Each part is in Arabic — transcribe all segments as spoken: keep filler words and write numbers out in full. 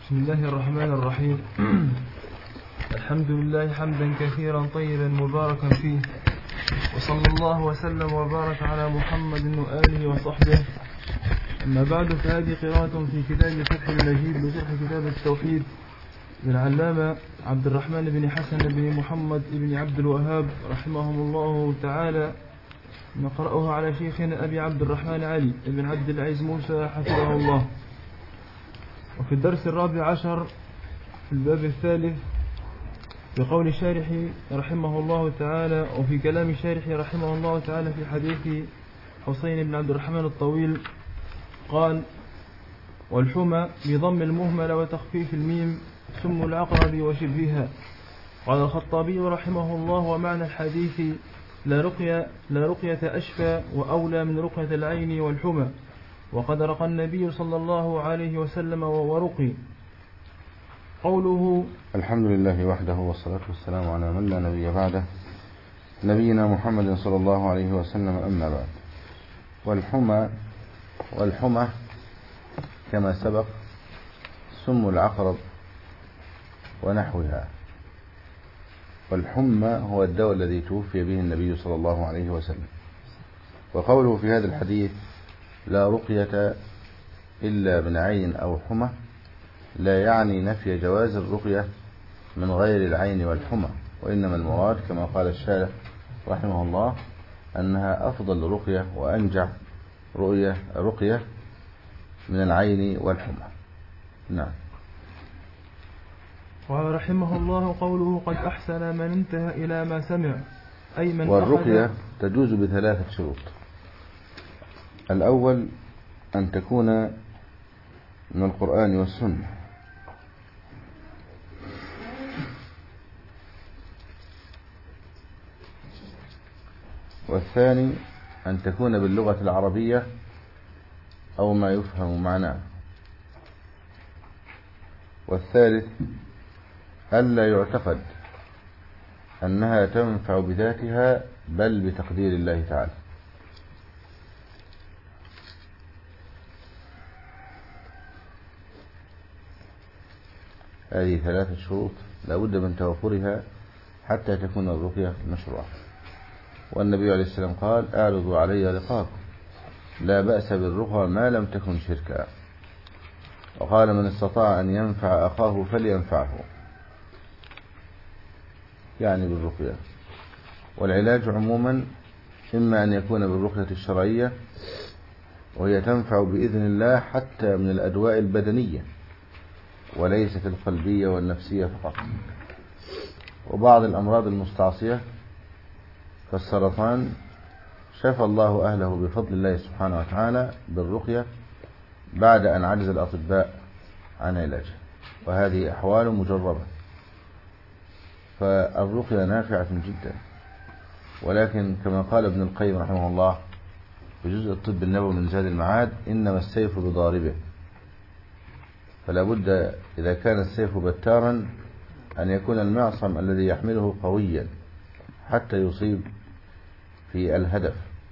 بسم الله الرحمن الرحيم. الحمد لله حمدا كثيرا طيبا مباركا فيه، وصلى الله وسلم وبارك على محمد وآله وصحبه. أما بعد، فهذه قراءة في كتاب فتح المجيد بشرح كتاب التوحيد للعلامة عبد الرحمن بن حسن بن محمد بن عبد الوهاب رحمهم الله تعالى. نقرأها على شيخنا أبي عبد الرحمن علي بن عبد العزيز موسى حفظه الله. وفي الدرس الرابع عشر في الباب الثالث بقول الشارح رحمه الله تعالى، وفي كلام الشارح رحمه الله تعالى في حديث حسين بن عبد الرحمن الطويل قال: والحمى بضم المهمل وتخفيف الميم سم العقرب وشبهها. قال الخطابي رحمه الله: ومعنى الحديث لا رقية, لا رقية أشفى وأولى من رقية العين والحمى، وقد رقى النبي صلى الله عليه وسلم ورقي. قوله: الحمد لله وحده والصلاة والسلام على من لا نبي بعده، نبينا محمد صلى الله عليه وسلم. أما بعد، والحمى والحمى كما سبق سم العقرب ونحوها. والحمى هو الدواء الذي توفي به النبي صلى الله عليه وسلم. وقوله في هذا الحديث لا رقية إلا من عين أو حمى لا يعني نفي جواز الرقية من غير العين والحمى، وإنما المراد كما قال الشارح رحمه الله أنها أفضل رقية وأنجع رقية رقية من العين والحمى. نعم. ورحمه الله قوله: قد أحسن من انتهى إلى ما سمع، أي من والرقية تجوز بثلاثة شروط. الأول أن تكون من القرآن والسنة، والثاني أن تكون باللغة العربية أو ما يفهم معناه، والثالث ألا يعتقد أنها تنفع بذاتها بل بتقدير الله تعالى. هذه ثلاثة شروط لا بد من توفرها حتى تكون الرقية مشروعة. والنبي عليه السلام قال: أعرضوا علي رقاكم، لا بأس بالرقى ما لم تكن شركا. وقال: من استطاع أن ينفع أخاه فلينفعه، يعني بالرقية. والعلاج عموما إما أن يكون بالرقية الشرعية، وهي تنفع بإذن الله حتى من الأدواء البدنية وليست القلبية والنفسية فقط. وبعض الأمراض المستعصية كالسرطان شفى الله أهله بفضل الله سبحانه وتعالى بالرقية بعد أن عجز الأطباء عن علاجه، وهذه أحوال مجربة. فالرقية نافعة جدا، ولكن كما قال ابن القيم رحمه الله في جزء الطب النبوي من زاد المعاد: إنما السيف بضاربه. فلا بد إذا كان السيف بتارا أن يكون المعصم الذي يحمله قويا حتى يصيب في الهدف.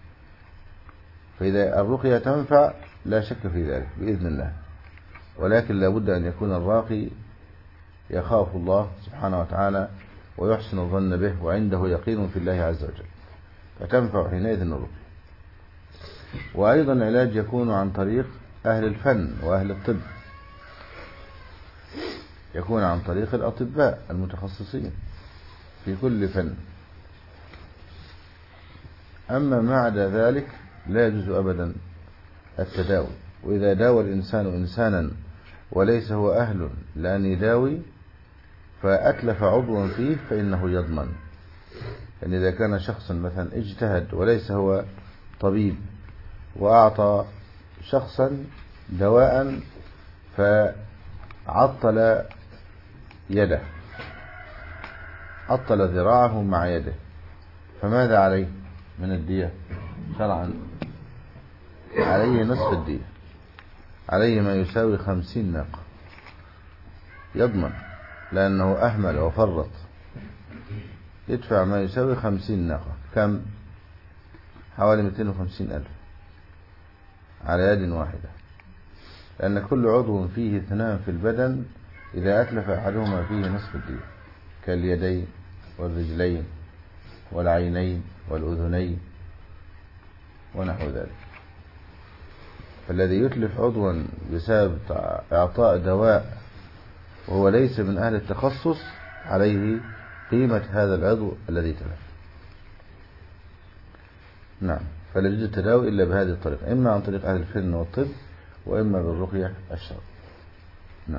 فإذا الرقية تنفع لا شك في ذلك بإذن الله، ولكن لا بد أن يكون الراقي يخاف الله سبحانه وتعالى ويحسن الظن به وعنده يقين في الله عز وجل، فتنفع حينئذ الرقية. وأيضا العلاج يكون عن طريق أهل الفن وأهل الطب، يكون عن طريق الأطباء المتخصصين في كل فن. أما ما عدا ذلك لا يجوز أبدا التداوي. وإذا داوى الإنسان إنسانا وليس هو أهل لأن يداوي فأتلف عضوا فيه فإنه يضمن. يعني إذا كان شخصا مثلا اجتهد وليس هو طبيب وأعطى شخصا دواء فعطل يده، عطل ذراعه مع يده، فماذا عليه من الدية شرعا؟ عليه نصف الدية، عليه ما يساوي خمسين ناقة، يضمن لأنه أهمل وفرط، يدفع ما يساوي خمسين ناقة. كم؟ حوالي مئتين وخمسين ألف على يد واحدة، لأن كل عضو فيه اثنان في البدن إذا أتلف أحدهما فيه نصف الدين كاليدين والرجلين والعينين والأذنين ونحو ذلك. فالذي يتلف عضوا بسبب إعطاء دواء وهو ليس من أهل التخصص عليه قيمة هذا العضو الذي تلف. نعم. فلا يجوز التداوي إلا بهذه الطريقة، إما عن طريق أهل الفن والطب وإما بالرقية الشرعية. نعم.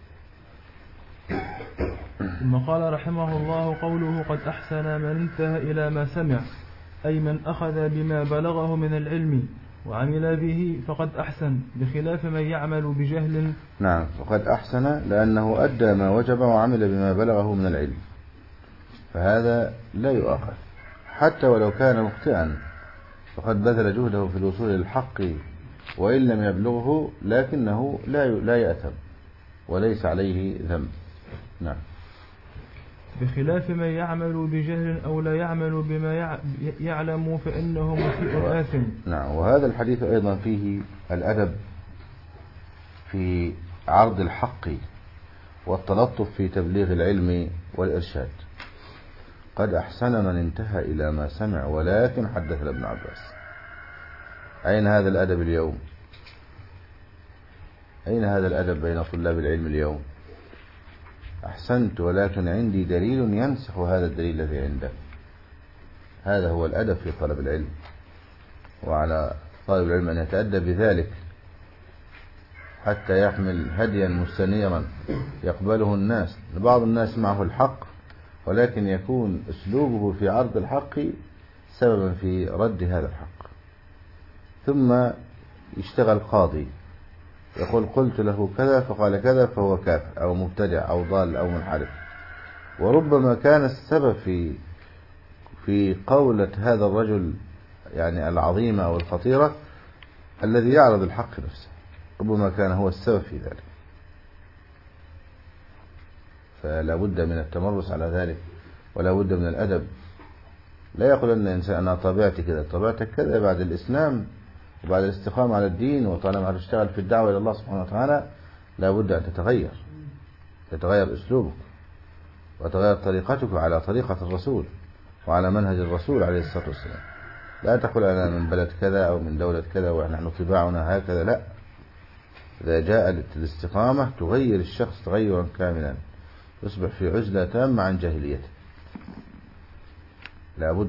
ثم قال رحمه الله: قوله قد أحسن من انتهى إلى ما سمع، أي من أخذ بما بلغه من العلم وعمل به فقد أحسن، بخلاف من يعمل بجهل. نعم. فقد أحسن لأنه أدى ما وجب وعمل بما بلغه من العلم، فهذا لا يؤاخذ حتى ولو كان مخطئا، فقد بذل جهده في الوصول للحق وإن لم يبلغه، لكنه لا لا يأثم وليس عليه ذنب. نعم. بخلاف من يعمل بجهل أو لا يعمل بما يعلم فإنه مسيء آثم. نعم. وهذا الحديث أيضا فيه الأدب في عرض الحق والتلطف في تبليغ العلم والإرشاد. قد أحسن من انتهى إلى ما سمع ولكن حدثنا ابن عباس. أين هذا الأدب اليوم؟ أين هذا الأدب بين طلاب العلم اليوم؟ أحسنت ولكن عندي دليل ينسخ هذا الدليل الذي عندك. هذا هو الأدب في طلب العلم، وعلى طالب العلم أن يتأدب بذلك حتى يحمل هديا مستنيرا يقبله الناس. بعض الناس معه الحق ولكن يكون أسلوبه في عرض الحق سببا في رد هذا الحق، ثم يشتغل قاضي يقول قلت له كذا فقال كذا فهو كافر أو مبتدع أو ضال أو منحرف. وربما كان السبب في في قولة هذا الرجل يعني العظيمة أو الخطيرة الذي يعرض الحق نفسه، ربما كان هو السبب في ذلك. فلا بد من التمرس على ذلك ولا بد من الأدب. لا يقول أن الإنسان أنا طبيعتي كذا، طبيعتك كذا بعد الإسلام وبعد الاستقامة على الدين وطالما هتشتغل في الدعوة إلى الله سبحانه وتعالى لا بد أن تتغير، تتغير أسلوبك وتغير طريقتك على طريقة الرسول وعلى منهج الرسول عليه الصلاة والسلام. لا تقول أنا من بلد كذا أو من دولة كذا ونحن طباعنا هكذا، لا. إذا جاءت الاستقامة تغير الشخص تغيرا كاملا، يصبح في عزلة تامة عن جاهليته. لا بد.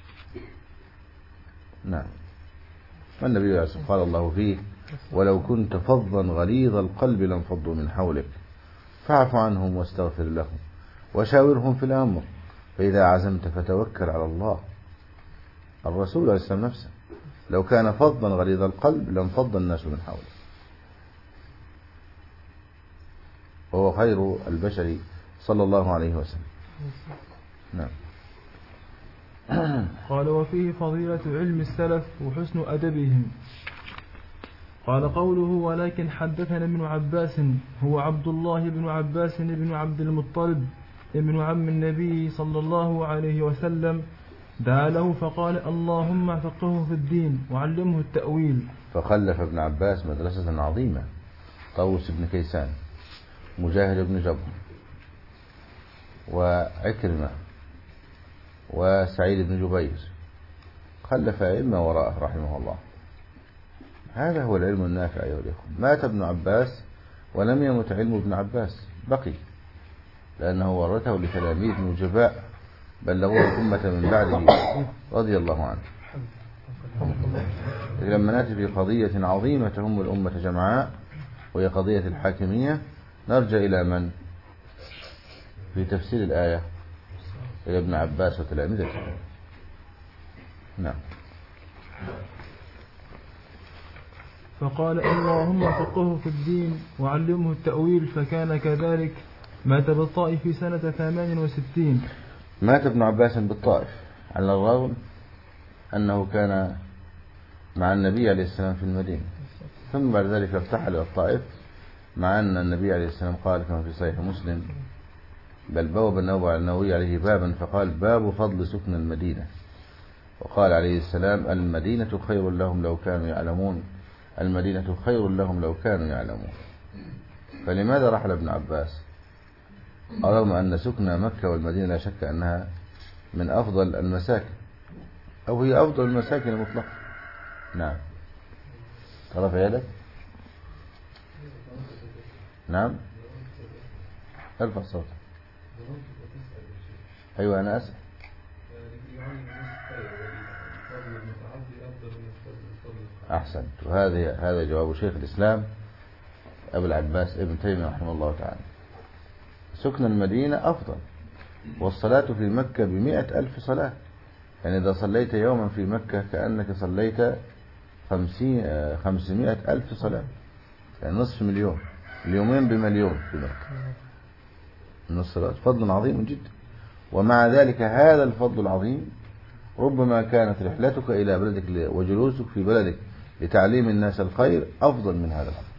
نعم. والنبي عليه الصلاة والسلام قال الله فيه ولو كنت فظا غليظ القلب لانفضوا من حولك فاعف عنهم واستغفر لهم وشاورهم في الأمر فإذا عزمت فتوكل على الله. الرسول عليه السلام نفسه لو كان فظا غليظ القلب لانفض الناس من حوله، وهو خير البشر صلى الله عليه وسلم. نعم. قال وفيه فضيلة علم السلف وحسن أدبهم. قال قوله ولكن حدثنا ابن عباس هو عبد الله بن عباس بن عبد المطلب ابن عم النبي صلى الله عليه وسلم، دعا له فقال اللهم فقهه في الدين وعلمه التأويل. فخلف ابن عباس مدرسة عظيمة، طاووس بن كيسان، مجاهد بن جبر، وعكرمة، وسعيد بن جبير، خلف أئمة وراءه رحمه الله. هذا هو العلم النافع أيها الإخوة. مات ابن عباس ولم يمت علم ابن عباس، بقي، لأنه ورثه لتلاميذ نجباء بلغوه الأمة من بعده رضي الله عنه. لما نأتي في قضية عظيمة تهم الأمة جمعاء وهي قضية الحاكمية نرجع إلى من؟ في تفسير الآية إلى ابن عباس وتلاميذه. نعم. فقال اللهم فقهه في الدين وعلمه التأويل، فكان كذلك. مات بالطائف في سنة ثمان وستين. مات ابن عباس بالطائف على الرغم أنه كان مع النبي عليه السلام في المدينة، ثم بعد ذلك ارتحل إلى الطائف، مع أن النبي عليه السلام قال كما في صحيح مسلم بل بوب النووي عليه بابا فقال باب فضل سكن المدينة، وقال عليه السلام المدينة خير لهم لو كانوا يعلمون، المدينة خير لهم لو كانوا يعلمون. فلماذا رحل ابن عباس؟ رغم أن سكن مكة والمدينة لا شك أنها من أفضل المساكن أو هي أفضل المساكن المطلقة. نعم. طرف يدك. نعم. ارفع صوتك. أيوة أنا أسأل. أحسنت. وهذا هذا جواب شيخ الإسلام أبو العباس ابن تيمية رحمه الله تعالى. سكن المدينة أفضل، والصلاة في مكة بمئة ألف صلاة. يعني إذا صليت يوما في مكة كأنك صليت خمسين خمسمائة ألف صلاة، يعني نصف مليون. اليومين بمليون في مكة من الصلاة. فضل عظيم جدا. ومع ذلك هذا الفضل العظيم ربما كانت رحلتك إلى بلدك وجلوسك في بلدك لتعليم الناس الخير أفضل من هذا الفضل.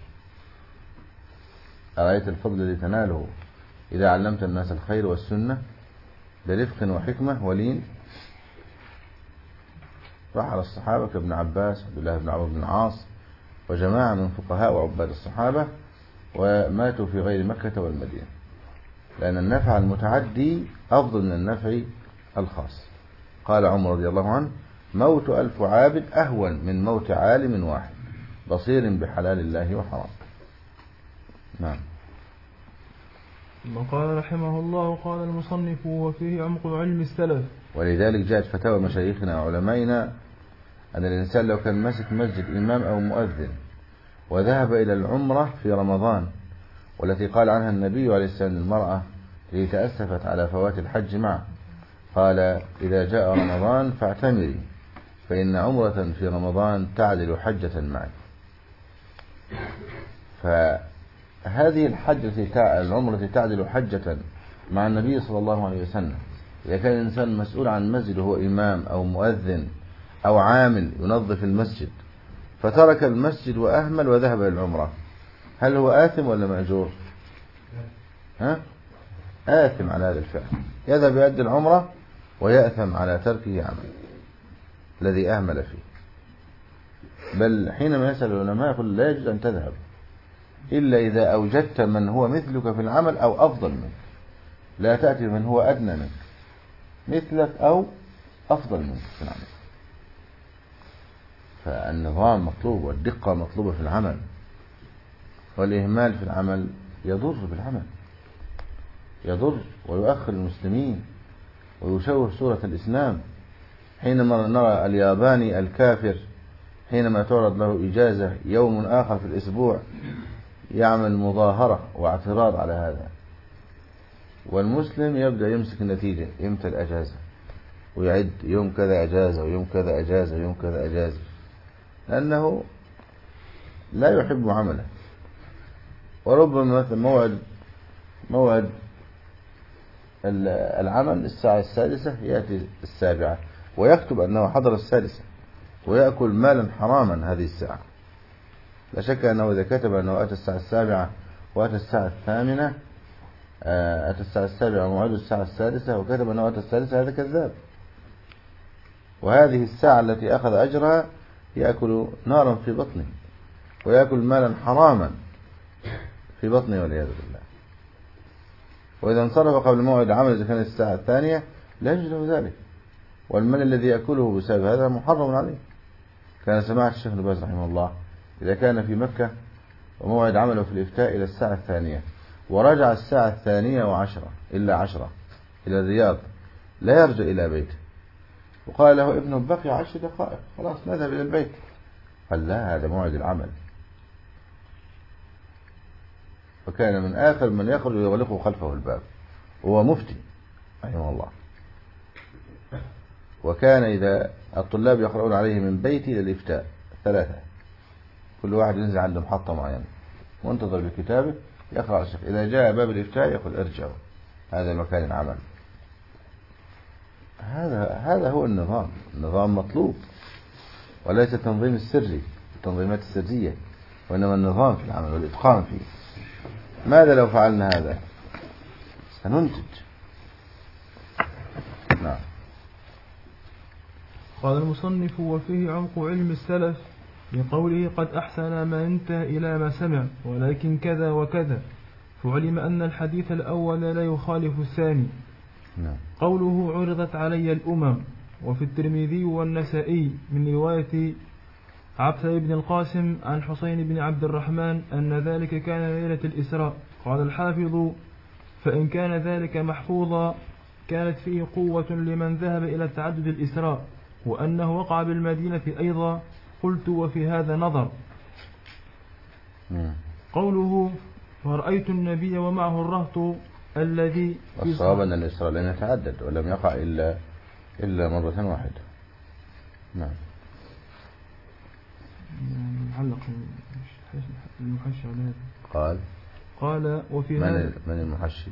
أرأيت الفضل الذي تناله إذا علمت الناس الخير والسنة برفق وحكمة ولين. راح على الصحابة كابن عباس عبد الله بن عمرو بن العاص وجماعة من فقهاء وعباد الصحابة، وماتوا في غير مكة والمدينة، لأن النفع المتعدي أفضل من النفع الخاص. قال عمر رضي الله عنه: موت ألف عابد أهون من موت عالم واحد بصير بحلال الله وحرام. نعم. ثم قال رحمه الله: قال المصنف: وفيه عمق علم السلف. ولذلك جاءت فتاوى مشايخنا وعلمائنا أن الإنسان لو كان ماسك مسجد إمام أو مؤذن وذهب إلى العمرة في رمضان، والتي قال عنها النبي عليه السلام للمرأة التي تأسفت على فوات الحج معه، قال: إذا جاء رمضان فاعتمري فإن عمرة في رمضان تعدل حجة معي. فهذه الحجة العمرة التي تعدل حجة مع النبي صلى الله عليه وسلم، إذا كان الإنسان مسؤول عن مسجد وهو إمام أو مؤذن أو عامل ينظف المسجد فترك المسجد وأهمل وذهب إلى العمرة، هل هو آثم ولا مأجور؟ ها؟ آثم على هذا الفعل، يذهب يؤدي العمرة ويأثم على تركه عمل الذي أهمل فيه. بل حينما يسأل العلماء يقول: لا يجوز أن تذهب إلا إذا أوجدت من هو مثلك في العمل أو أفضل منك، لا تأتي من هو أدنى منك، مثلك أو أفضل منك في العمل. فالنظام مطلوب والدقة مطلوبة في العمل، والإهمال في العمل يضر بالعمل، يضر ويؤخر المسلمين ويشوه صورة الإسلام. حينما نرى الياباني الكافر حينما تعرض له إجازة يوم آخر في الأسبوع يعمل مظاهرة واعتراض على هذا، والمسلم يبدأ يمسك النتيجة، يمتى الأجازة ويعد يوم كذا أجازة ويوم كذا أجازة ويوم كذا أجازة، لأنه لا يحب عمله. وربما مثل موعد موعد العمل الساعة السادسة يأتي السابعة ويكتب أنه حضر السادسة ويأكل مالا حراما هذه الساعة. لا شك أنه إذا كتب أنه أتى الساعة السابعة وأتى الساعة الثامنة، أتى الساعة السابعة وموعد الساعة السادسة وكتب أنه أتى السادسة، هذا كذاب. وهذه الساعة التي أخذ أجرها يأكل نارا في بطنه ويأكل مالا حراما في بطنه والعياذ بالله. وإذا انصرف قبل موعد العمل إذا كانت الساعة الثانية لا يجوز له ذلك، والمال الذي يأكله بسبب هذا محرم عليه. كان سماحة الشيخ ابن باز رحمه الله إذا كان في مكة وموعد عمله في الإفتاء إلى الساعة الثانية ورجع الساعة الثانية وعشرة إلا عشرة إلى الرياض لا يرجع إلى بيته، وقال له ابنه: بقي عشر دقائق خلاص نذهب إلى البيت. قال: لا، هذا موعد العمل. وكان من آخر من يخرج ويغلقه خلفه الباب، وهو مفتي رحمه الله. وكان إذا الطلاب يقرؤون عليه من بيتي إلى الإفتاء ثلاثة، كل واحد ينزل عنده محطة معينة وانتظر بكتابه يقرأ الشيخ، إذا جاء باب الإفتاء يقول: ارجعوا، هذا مكان العمل. هذا هذا هو النظام. النظام مطلوب، وليس التنظيم السري التنظيمات السرية، وإنما النظام في العمل والإتقان فيه. ماذا لو فعلنا هذا؟ سننتج. نعم. قال المصنف: وفيه عمق علم السلف بقوله: قد أحسن ما انتهى إلى ما سمع، ولكن كذا وكذا، فعلم أن الحديث الأول لا يخالف الثاني. نعم. قوله عرضت علي الأمم، وفي الترمذي والنسائي من رواية عبد بن القاسم عن حسين بن عبد الرحمن أن ذلك كان ليلة الإسراء. قال الحافظ: فإن كان ذلك محفوظا كانت فيه قوة لمن ذهب إلى تعدد الإسراء، وأنه وقع بالمدينة أيضا. قلت: وفي هذا نظر. مم. قوله: فرأيت النبي ومعه الرهط الذي الصواب أن الإسراء لم يتعدد ولم يقع إلا إلا مرة واحدة. نعم. علق المحشي على هذا. قال قال: وفي من هذا من المحشي؟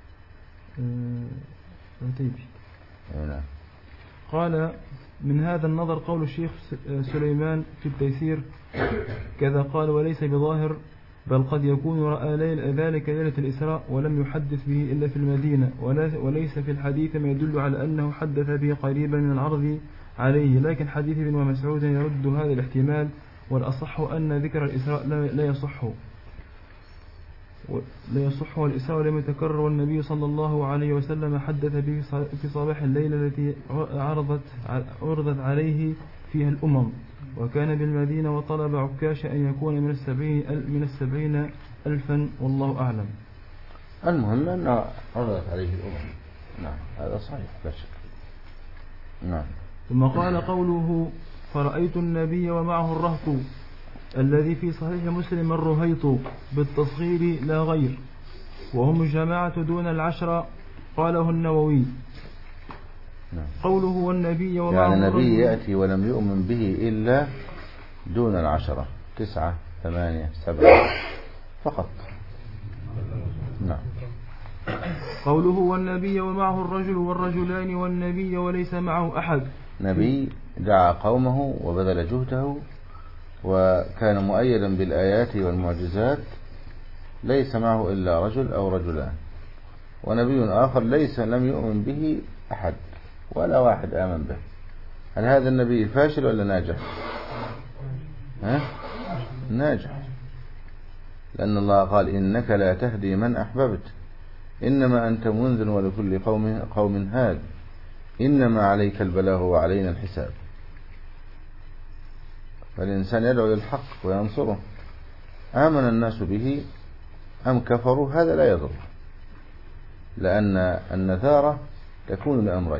رتيبي. نعم. قال: من هذا النظر قول الشيخ سليمان في التيسير كذا قال: وليس بظاهر، بل قد يكون رأى ليل ذلك ليلة الإسراء ولم يحدث به إلا في المدينة، وليس في الحديث ما يدل على أنه حدث به قريبا من العرض عليه، لكن حديث ابن مسعود يرد هذا الاحتمال، والأصح أن ذكر الإسراء لا يصح لا يصح والإسراء لم يتكرر، والنبي صلى الله عليه وسلم حدث به في صباح الليلة التي عرضت عرضت عليه فيها الأمم، وكان بالمدينة، وطلب عكاش أن يكون من السبعين من السبعين ألفا، والله أعلم. المهم أنه عرضت عليه الأمم. نعم، هذا صحيح لا شك. نعم. ثم قال: قوله: فرأيت النبي ومعه الرهط الذي في صحيح مسلم الرهيط بالتصغير لا غير، وهم الجماعة دون العشرة، قاله النووي. نعم. قوله: والنبي ومعه يعني النبي يأتي ولم يؤمن به إلا دون العشرة، تسعة ثمانية سبعة فقط. نعم. قوله: والنبي ومعه الرجل والرجلان والنبي وليس معه أحد. نبي دعا قومه وبذل جهده وكان مؤيدا بالآيات والمعجزات، ليس معه إلا رجل أو رجلان، ونبي آخر ليس لم يؤمن به أحد ولا واحد آمن به. هل هذا النبي فاشل ولا ناجح؟ ها؟ ناجح، لأن الله قال: إنك لا تهدي من أحببت، إنما أنت منذر ولكل قوم قوم هاد، إنما عليك البلاغ وعلينا الحساب. فالإنسان يدعو للحق وينصره، آمن الناس به أم كفروا هذا لا يضر، لأن النذارة تكون لأمرين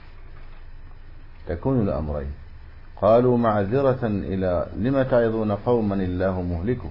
تكون لأمرين قالوا: معذرة إلى لم تعظون قوما الله مهلكهم،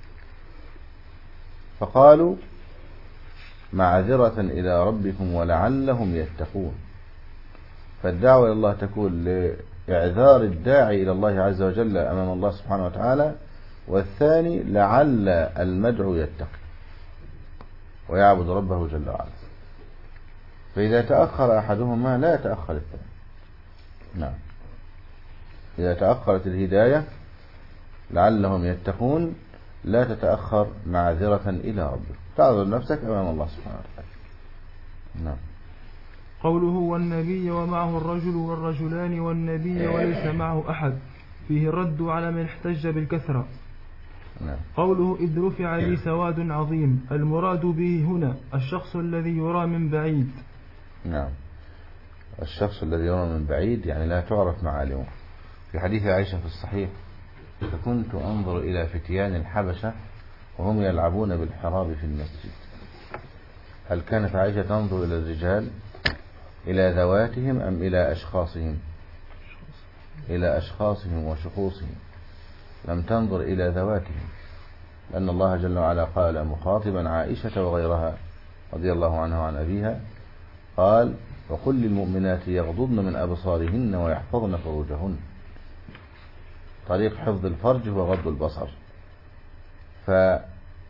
فقالوا: معذرة إلى ربكم ولعلهم يتقون. فالدعوة إلى الله تكون لإعذار الداعي إلى الله عز وجل أمام الله سبحانه وتعالى، والثاني لعل المدعو يتقي ويعبد ربه جل وعلا. فإذا تأخر أحدهما لا يتأخر الثاني. نعم. إذا تأخرت الهداية لعلهم يتقون لا تتأخر معذرة إلى ربك، تعذر نفسك أمام الله سبحانه وتعالى. نعم. قوله: والنبي ومعه الرجل والرجلان والنبي وليس معه أحد، فيه الرد على من احتج بالكثرة. نعم. قوله: إذ رفع لي سواد عظيم، المراد به هنا الشخص الذي يرى من بعيد. نعم، الشخص الذي يرى من بعيد يعني لا تعرف معالمه. في حديث عائشة في الصحيح: فكنت أنظر إلى فتيان الحبشة وهم يلعبون بالحراب في المسجد. هل كانت عائشة تنظر إلى الرجال إلى ذواتهم أم إلى أشخاصهم؟ إلى أشخاصهم وشخوصهم، لم تنظر إلى ذواتهم، لأن الله جل وعلا قال مخاطبا عائشة وغيرها رضي الله عنها وعن أبيها، قال: وقل للمؤمنات يغضضن من أبصارهن ويحفظن فروجهن. طريق حفظ الفرج هو غض البصر. فذكر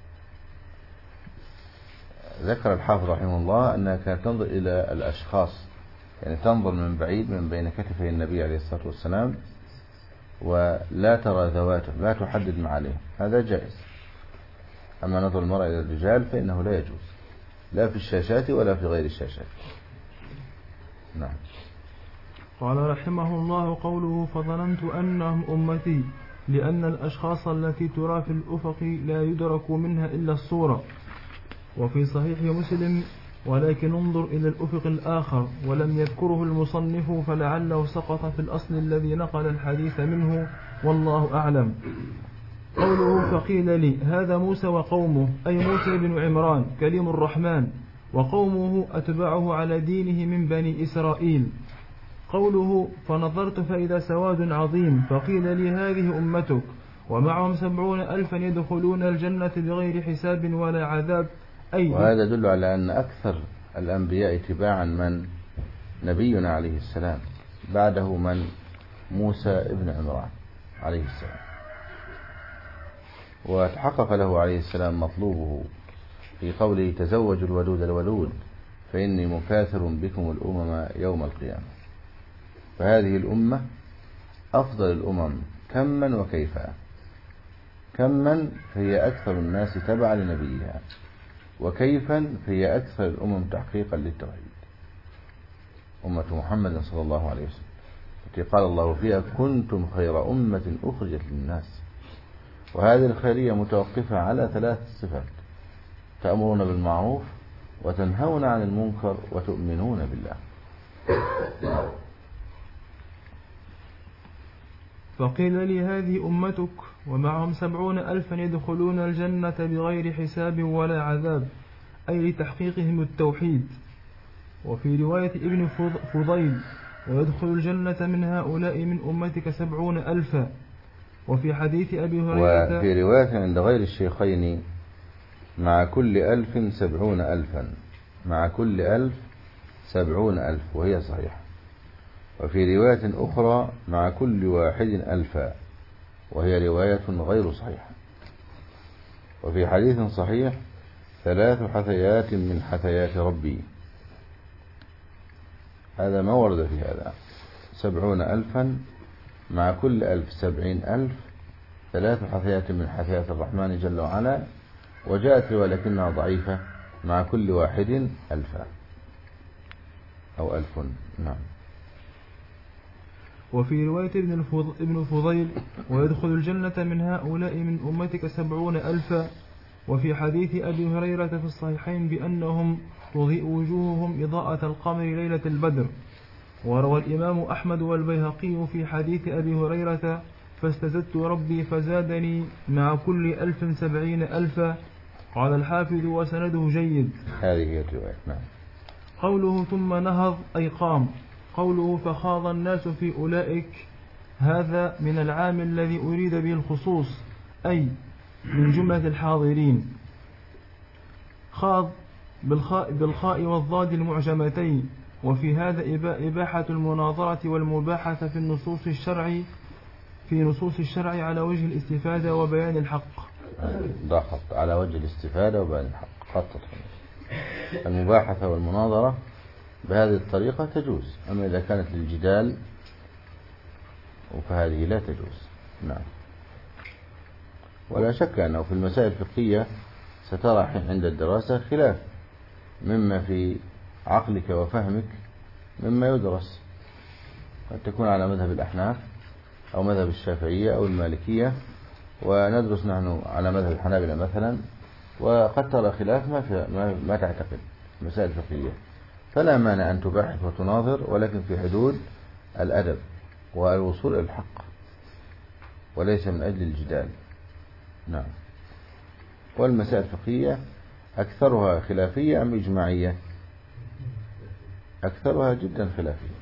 الحافظ رحمه الله أنها كانت تنظر إلى الأشخاص، يعني تنظر من بعيد من بين كتفي النبي عليه الصلاة والسلام، ولا ترى ذواته، لا تحدد معاليه، هذا جائز. أما نظر المرأة إلى الرجال فإنه لا يجوز، لا في الشاشات ولا في غير الشاشات. نعم. قال رحمه الله: قوله: فظننت أنهم أمتي، لأن الأشخاص التي ترى في الأفق لا يدرك منها إلا الصورة. وفي صحيح مسلم: ولكن انظر إلى الأفق الآخر، ولم يذكره المصنف فلعله سقط في الأصل الذي نقل الحديث منه، والله أعلم. قوله: فقيل لي هذا موسى وقومه، أي موسى بن عمران كليم الرحمن، وقومه أتبعه على دينه من بني إسرائيل. قوله: فنظرت فإذا سواد عظيم، فقيل لي هذه أمتك ومعهم سبعون ألفا يدخلون الجنة بغير حساب ولا عذاب. أي وهذا يدل على أن أكثر الأنبياء اتباعا من نبينا عليه السلام، بعده من موسى ابن عمران عليه السلام، وتحقق له عليه السلام مطلوبه في قوله: تزوجوا الودود الولود فإني مكاثر بكم الأمم يوم القيامة. فهذه الأمة أفضل الأمم كما وكيفا. كما فهي أكثر الناس تبعا لنبيها، وكيفا فهي أكثر الأمم تحقيقا للتوحيد. أمة محمد صلى الله عليه وسلم التي قال الله فيها: كنتم خير أمة أخرجت للناس. وهذه الخيرية متوقفة على ثلاث صفات: تأمرون بالمعروف، وتنهون عن المنكر، وتؤمنون بالله. فقيل لي هذه أمتك ومعهم سبعون ألفا يدخلون الجنة بغير حساب ولا عذاب، أي لتحقيقهم التوحيد. وفي رواية ابن فضيل: ويدخل الجنة من هؤلاء من أمتك سبعون ألفا. وفي حديث أبي هريرة: وفي رواية عند غير الشيخين: مع كل ألف سبعون ألفا، مع كل ألف سبعون ألف، وهي صحيحة. وفي رواية أخرى: مع كل واحد ألفا، وهي رواية غير صحيحة. وفي حديث صحيح: ثلاث حثيات من حثيات ربي. هذا ما ورد في هذا. سبعون ألفا، مع كل ألف سبعين ألف، ثلاث حثيات من حثيات الرحمن جل وعلا. وجاءت ولكنها ضعيفة: مع كل واحد ألفا أو ألف. نعم. وفي رواية ابن فضيل: ويدخل الجنة من هؤلاء من أمتك سبعون ألفا. وفي حديث أبي هريرة في الصحيحين بأنهم تضيء وجوههم إضاءة القمر ليلة البدر. وروى الإمام أحمد والبيهقي في حديث أبي هريرة: فاستزدت ربي فزادني مع كل ألف سبعين ألفا. قال الحافظ: وسنده جيد. هذه هي الرواية. نعم. قوله: ثم نهض، أي قام. قوله: فخاض الناس في أولئك، هذا من العام الذي أريد به الخصوص، أي من جملة الحاضرين. خاض بالخاء, بالخاء والضاد المعجمتين. وفي هذا إباحة المناظرة والمباحة في النصوص الشرعي في نصوص الشرع على وجه الاستفادة وبيان الحق. ضغط على وجه الاستفادة وبيان الحق. خطط المباحثة والمناظرة بهذه الطريقة تجوز، أما إذا كانت للجدال فهذه لا تجوز. نعم. ولا شك أنه في المسائل الفقهية سترى عند الدراسة خلاف مما في عقلك وفهمك مما يدرس. قد تكون على مذهب الأحناف أو مذهب الشافعية أو المالكية، وندرس نحن على مذهب الحنابلة مثلا، وقد ترى خلاف ما, في ما, ما تعتقد مسائل فقهية. فلا مانع أن تباحث وتناظر، ولكن في حدود الأدب والوصول إلى الحق، وليس من أجل الجدال. نعم. والمسائل الفقهية أكثرها خلافية أم إجماعية؟ أكثرها جدا خلافية.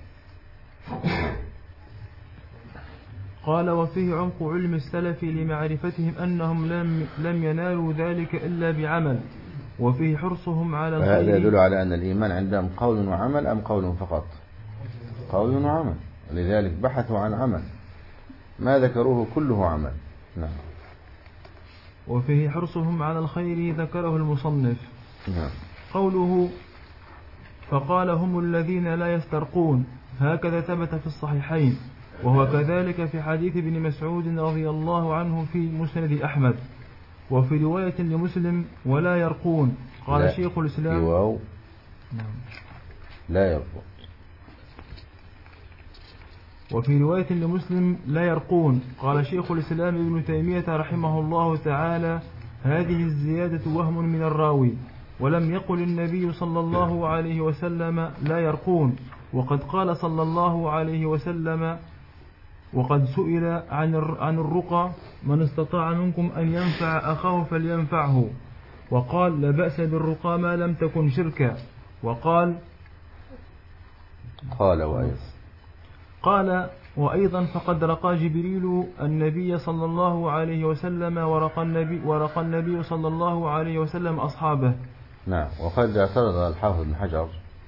قال: وفيه عمق علم السلف لمعرفتهم أنهم لم, لم ينالوا ذلك إلا بعمل، وفيه حرصهم على الخير. هذا يدل على أن الإيمان عندهم قول وعمل أم قول فقط؟ قول وعمل، لذلك بحثوا عن عمل، ما ذكروه كله عمل. نعم. وفيه حرصهم على الخير ذكره المصنف. نعم. قوله: فقال: هم الذين لا يسترقون، هكذا ثبت في الصحيحين، وهو كذلك في حديث ابن مسعود رضي الله عنه في مسند أحمد. وفي رواية لمسلم: ولا يرقون. قال شيخ الإسلام: واو. لا يرقون. وفي رواية لمسلم: لا يرقون. قال شيخ الإسلام ابن تيمية رحمه الله تعالى: هذه الزيادة وهم من الراوي، ولم يقل النبي صلى الله عليه وسلم لا يرقون، وقد قال صلى الله عليه وسلم وقد سئل عن الرقى من استطاع منكم أن ينفع أخاه فلينفعه، وقال لا بأس بالرقى ما لم تكن شركا، وقال قال وأيضا قال وأيضا فقد رقى جبريل النبي صلى الله عليه وسلم ورقى النبي, ورقى النبي صلى الله عليه وسلم أصحابه. نعم. وقد اعترض الحافظ بن حجر،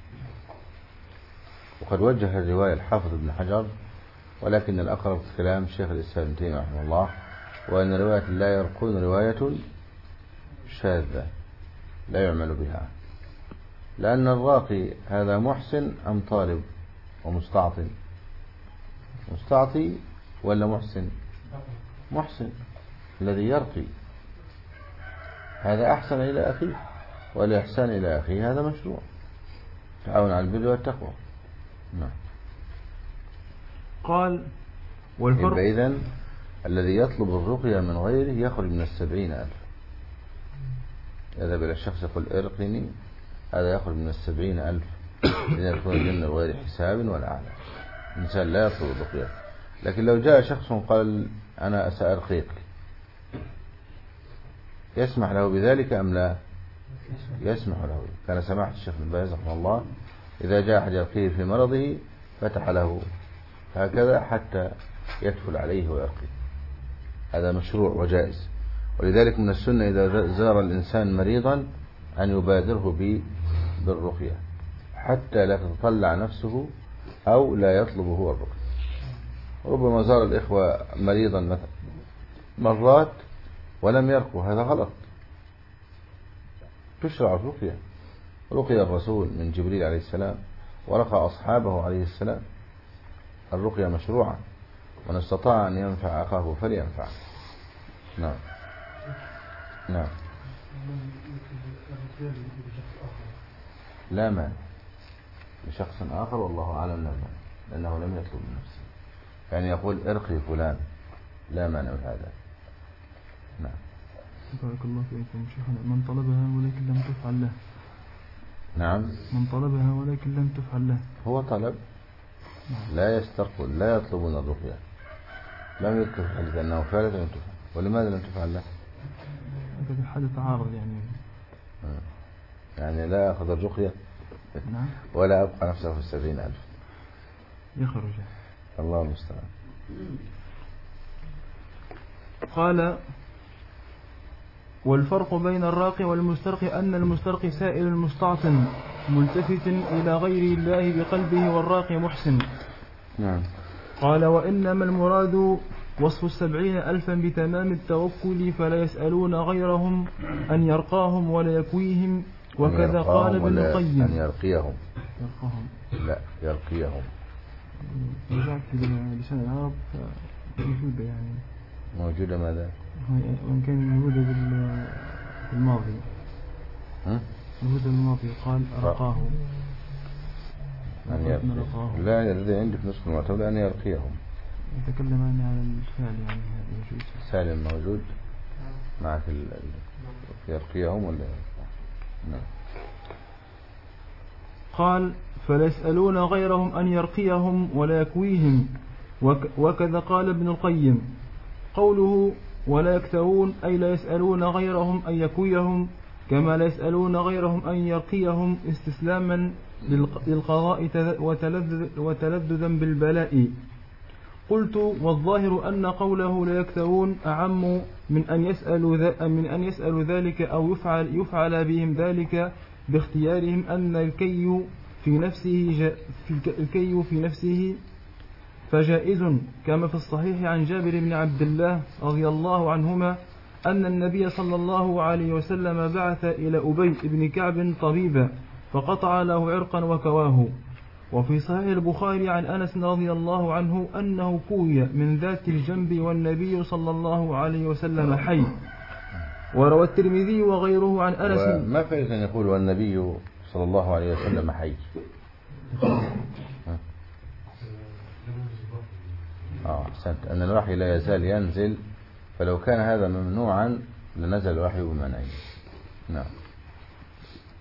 وقد وجه الرواية الحافظ بن حجر، ولكن الأقرب كلام الشيخ الإسلام ابن تيمية رحمه الله، وأن رواية لا يرقون رواية شاذة لا يعمل بها، لأن الراقي هذا محسن أم طالب ومستعطي؟ مستعطي ولا محسن؟ محسن الذي يرقي، هذا أحسن إلى أخيه، والإحسان إلى أخيه هذا مشروع، تعاون على البر والتقوى. نعم. قال والفرق إذن الذي يطلب الرقية من غيره يخرج من السبعين ألف. يذهب إلى الشخص يقول ارقني، هذا يخرج من السبعين ألف إذا يكون الجنة بغير حساب ولا أعلى. الإنسان لا يطلب الرقية. لكن لو جاء شخص قال أنا سأرقيك، يسمح له بذلك أم لا؟ يسمح له. كان سماحة الشيخ بن باز رحمه الله إذا جاء أحد يرقيه في مرضه فتح له هكذا حتى يدخل عليه ويرقي، هذا مشروع وجائز. ولذلك من السنة إذا زار الإنسان مريضا أن يبادره بالرقية حتى لا تتطلع نفسه أو لا يطلب هو الرقية. ربما زار الإخوة مريضا مثلا مرات ولم يرقوا، هذا غلط. تشرع الرقية، رقي الرسول من جبريل عليه السلام ورقى أصحابه عليه السلام. الرقية مشروعة، من استطاع أن ينفع أخاه فلينفع. نعم. نعم. لا مانع لشخص آخر والله أعلم، لا مانع لأنه لم يطلب من نفسه، يعني يقول ارقي فلان، لا مانع من هذا. نعم. بارك الله فيكم شيخنا. من طلبها ولكن لم تفعل له. نعم. من طلبها ولكن لم تفعل له، هو طلب. نعم. لا يسترقون، لا يطلبون الرقية، لم يذكر حديث أنه فعلت لم تفعل. ولماذا لم تفعل له؟ هذا حدث عارض يعني. يعني لا أخذ الرقية. نعم. ولا أبقى نفسه في السبعين ألف، يخرج. الله المستعان. قال والفرق بين الراقي والمسترقي أن المسترقي سائل المستعطن ملتفت إلى غير الله بقلبه، والراقي محسن. نعم. قال وإنما المراد وصف السبعين ألفا بتمام التوكل، فلا يسألون غيرهم أن يرقاهم ولا يكويهم، وكذا قال ابن القيم. أن يرقيهم. يرقاهم. لا يرقيهم. رجعت لسان العرب موجودة يعني. موجودة ماذا؟ وإن كان موجودة بالماضي. موجودة بالماضي قال رقاه. أن يرقيهم. لا الذي عندي في نسخة المعتمد أن يرقيهم. يتكلم عني على الفعل يعني موجود. سالم موجود معك يرقيهم ولا؟ نعم. قال فلا يسألون غيرهم أن يرقيهم ولا يكويهم، وكذا قال ابن القيم. قوله ولا يكتوون أي لا يسألون غيرهم أن يكويهم، كما لا يسألون غيرهم أن يرقيهم استسلاما للقضاء وتلذذا بالبلاء. قلت والظاهر أن قوله لا يكتوون أعم من أن يسألوا من أن يسألوا ذلك أو يفعل يفعل بهم ذلك باختيارهم، أن الكي في نفسه الكي في نفسه فجائز، كما في الصحيح عن جابر بن عبد الله رضي الله عنهما أن النبي صلى الله عليه وسلم بعث إلى أبي بن كعب طبيبا فقطع له عرقا وكواه. وفي صحيح البخاري عن أنس رضي الله عنه أنه كوي من ذات الجنب والنبي صلى الله عليه وسلم حي. وروى الترمذي وغيره عن أنس. ما فائدة أن يقول والنبي صلى الله عليه وسلم حي؟ آه أحسنت. أن الوحي لا يزال ينزل، فلو كان هذا ممنوعا لنزل الوحي بمنعه. نعم.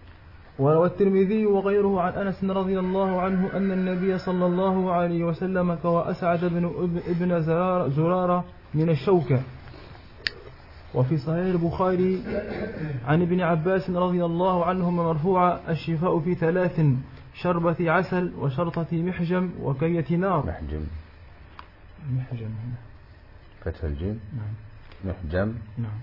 وروى الترمذي وغيره عن أنس رضي الله عنه أن النبي صلى الله عليه وسلم كوى أسعد بن ابن زرارة من الشوكة. وفي صحيح البخاري عن ابن عباس رضي الله عنهما مرفوعا: الشفاء في ثلاث: شربة عسل، وشرطة محجم، وكية نار. محجم محجم فتح الجيم. نعم. محجم. نعم.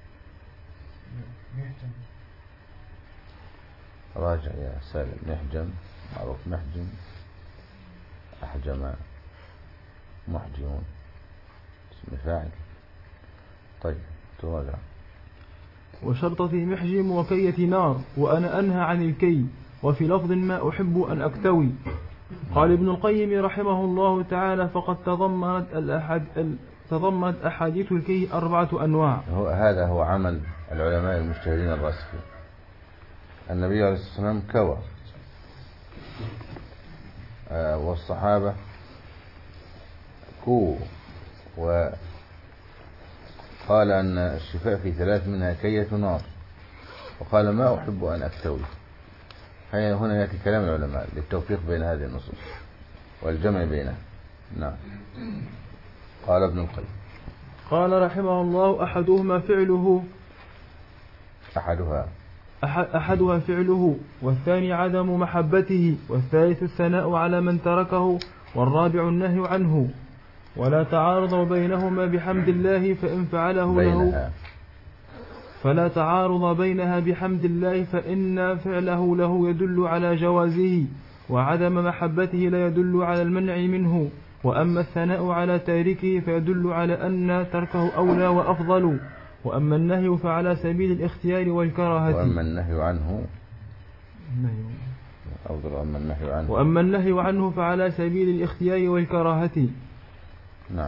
راجع يا سالم. محجم معروف. محجم أحجم محجمون اسم فاعل. طيب تراجع. وشرطة محجم وكية نار، وأنا أنهى عن الكي، وفي لفظ ما أحب أن أكتوي. قال ابن القيم رحمه الله تعالى: فقد تضمنت الأحد تضمنت أحاديث الكي أربعة أنواع. هو هذا هو عمل العلماء المجتهدين الراسخين. النبي عليه الصلاة والسلام كوى، آه والصحابة كو، وقال أن الشفاء في ثلاث منها كية نار، وقال ما أحب أن أكتوي. هنا يأتي كلام العلماء للتوفيق بين هذه النصوص والجمع بينها. نعم. قال ابن القيم قال رحمه الله: أحدهما فعله أحدها أحدها فعله، والثاني عدم محبته، والثالث الثناء على من تركه، والرابع النهي عنه. ولا تعارض بينهما بحمد الله، فإن فعله له فلا تعارض بينها بحمد الله، فإن فعله له يدل على جوازه، وعدم محبته لا يدل على المنع منه. وأما الثناء على تاركه فيدل على أن تركه أولى وأفضل. وأما النهي فعلى سبيل الاختيار والكراهة. وأما النهي عنه أفضل. وأما النهي عنه وأما النهي عنه فعلى سبيل الاختيار والكراهة. نعم.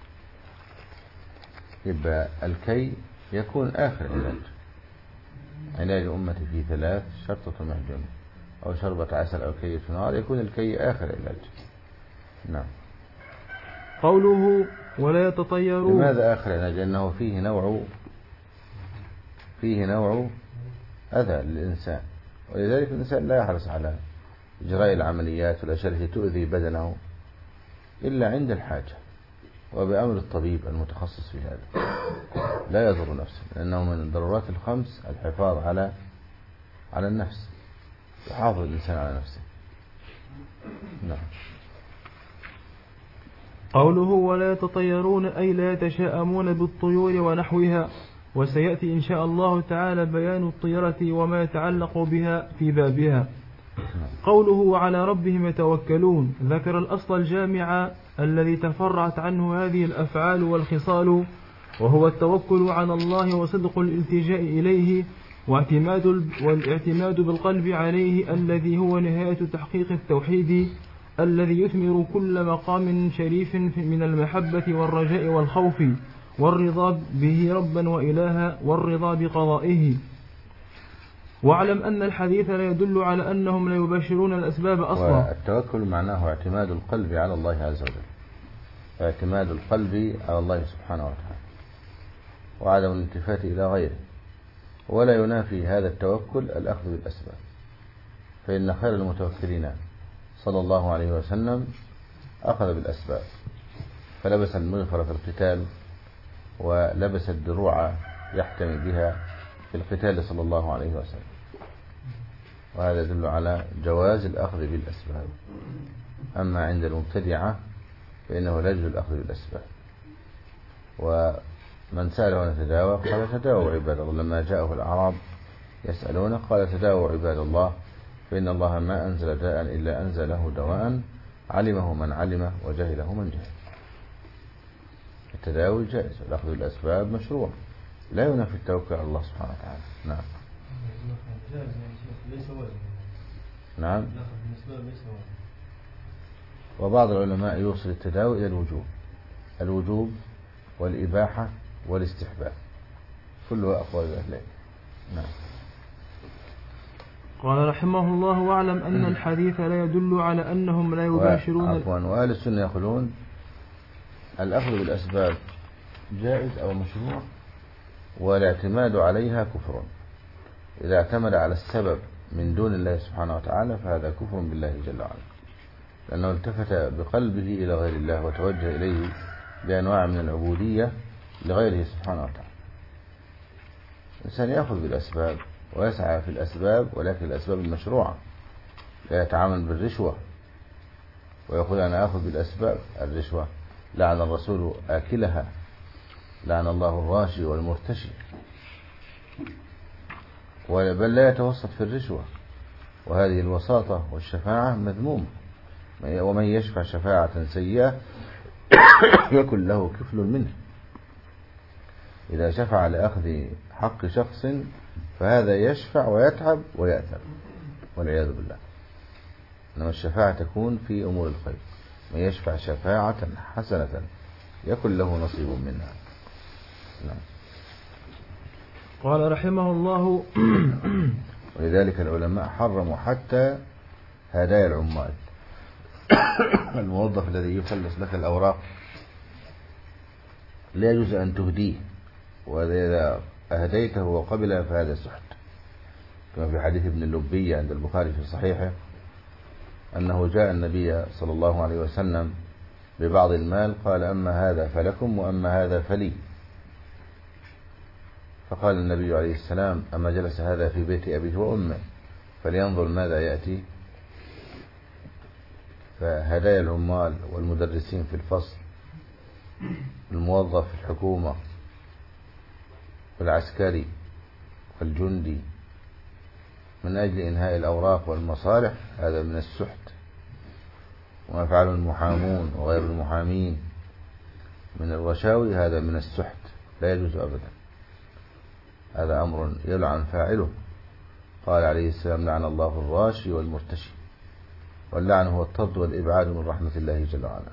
يبقى الكي يكون آخر علاج. علاج أمتي في ثلاث: شرطة محجم، أو شربة عسل، أو كية نار. يكون الكي آخر علاج. نعم. قوله: ولا يتطيرون. لماذا آخر علاج؟ لأنه فيه نوع فيه نوع أذى للإنسان، ولذلك الإنسان لا يحرص على إجراء العمليات والأشياء التي تؤذي بدنه إلا عند الحاجة، وبأمر الطبيب المتخصص في هذا، لا يضر نفسه، لأنه من الضرورات الخمس الحفاظ على على النفس، يحافظ الإنسان على نفسه. نعم. قوله: ولا يتطيرون، أي لا يتشاءمون بالطيور ونحوها. وسيأتي إن شاء الله تعالى بيان الطيرة وما يتعلق بها في بابها. قوله: وعلى ربهم يتوكلون، ذكر الأصل الجامع الذي تفرعت عنه هذه الأفعال والخصال، وهو التوكل على الله وصدق الالتجاء إليه، واعتماد والاعتماد بالقلب عليه، الذي هو نهاية تحقيق التوحيد، الذي يثمر كل مقام شريف من المحبة والرجاء والخوف، والرضا به ربا وإلها، والرضا بقضائه. واعلم أن الحديث لا يدل على أنهم لا يباشرون الأسباب أصلا. والتوكل معناه اعتماد القلب على الله عز وجل، اعتماد القلب على الله سبحانه وتعالى، وعدم الالتفات إلى غيره. ولا ينافي هذا التوكل الأخذ بالأسباب، فإن خير المتوكلين صلى الله عليه وسلم أخذ بالأسباب، فلبس المغفر في القتال، ولبس الدروع يحتمي بها في القتال صلى الله عليه وسلم، وهذا يدل على جواز الأخذ بالأسباب. أما عند المبتدعة فإنه لا يجوز الأخذ بالأسباب. ومن سأله أن يتداوى قال: تداووا عباد الله. لما جاءه الأعراب يسألونه قال: تداووا عباد الله، فإن الله ما أنزل داء إلا أنزله دواء، علمه من علمه وجهله من جهل. التداوي جائز، والأخذ بالأسباب مشروع، لا ينافي التوكل على الله سبحانه وتعالى. نعم. نعم. وبعض العلماء يوصل التداوي إلى الوجوب، الوجوب والإباحة والاستحباب، كلها أقوال أهل. نعم. قال رحمه الله: واعلم أن الحديث لا يدل على أنهم لا يباشرون. عفوا. وأهل السنة يقولون الأخذ بالأسباب جائز أو مشروع، والاعتماد عليها كفر. إذا اعتمد على السبب من دون الله سبحانه وتعالى فهذا كفر بالله جل وعلا، لأنه التفت بقلبه إلى غير الله وتوجه إليه بأنواع من العبودية لغيره سبحانه وتعالى. الإنسان يأخذ بالأسباب ويسعى في الأسباب، ولكن الأسباب المشروعة، لا يتعامل بالرشوة ويقول أنا أخذ بالأسباب. الرشوة لعن الرسول آكلها، لعن الله الراشي والمرتشي، بل لا يتوسط في الرشوة، وهذه الوساطة والشفاعة مذمومة. ومن يشفع شفاعة سيئة يكن له كفل منه. إذا شفع لأخذ حق شخص فهذا يشفع ويتعب ويأثم والعياذ بالله. إنما الشفاعة تكون في أمور الخير. من يشفع شفاعة حسنة يكن له نصيب منها. نعم. قال رحمه الله ولذلك العلماء حرموا حتى هدايا العمال. الموظف الذي يخلص لك الأوراق لا يجوز أن تهديه، وإذا أهديته وقبل فهذا سحت، كما في حديث ابن اللبي عند البخاري في صحيحه أنه جاء النبي صلى الله عليه وسلم ببعض المال، قال أما هذا فلكم وأما هذا فلي. فقال النبي عليه السلام أما جلس هذا في بيت أبيه وأمه فلينظر ماذا يأتي. فهدايا العمال والمدرسين في الفصل، الموظف في الحكومة والعسكري والجندي من أجل إنهاء الأوراق والمصالح هذا من السحت. وما فعله المحامون وغير المحامين من الرشاوي هذا من السحت، لا يجوز أبدا. هذا أمر يلعن فاعله. قال عليه السلام لعن الله الراشي والمرتشي، واللعن هو الطرد والإبعاد من رحمة الله جل وعلا.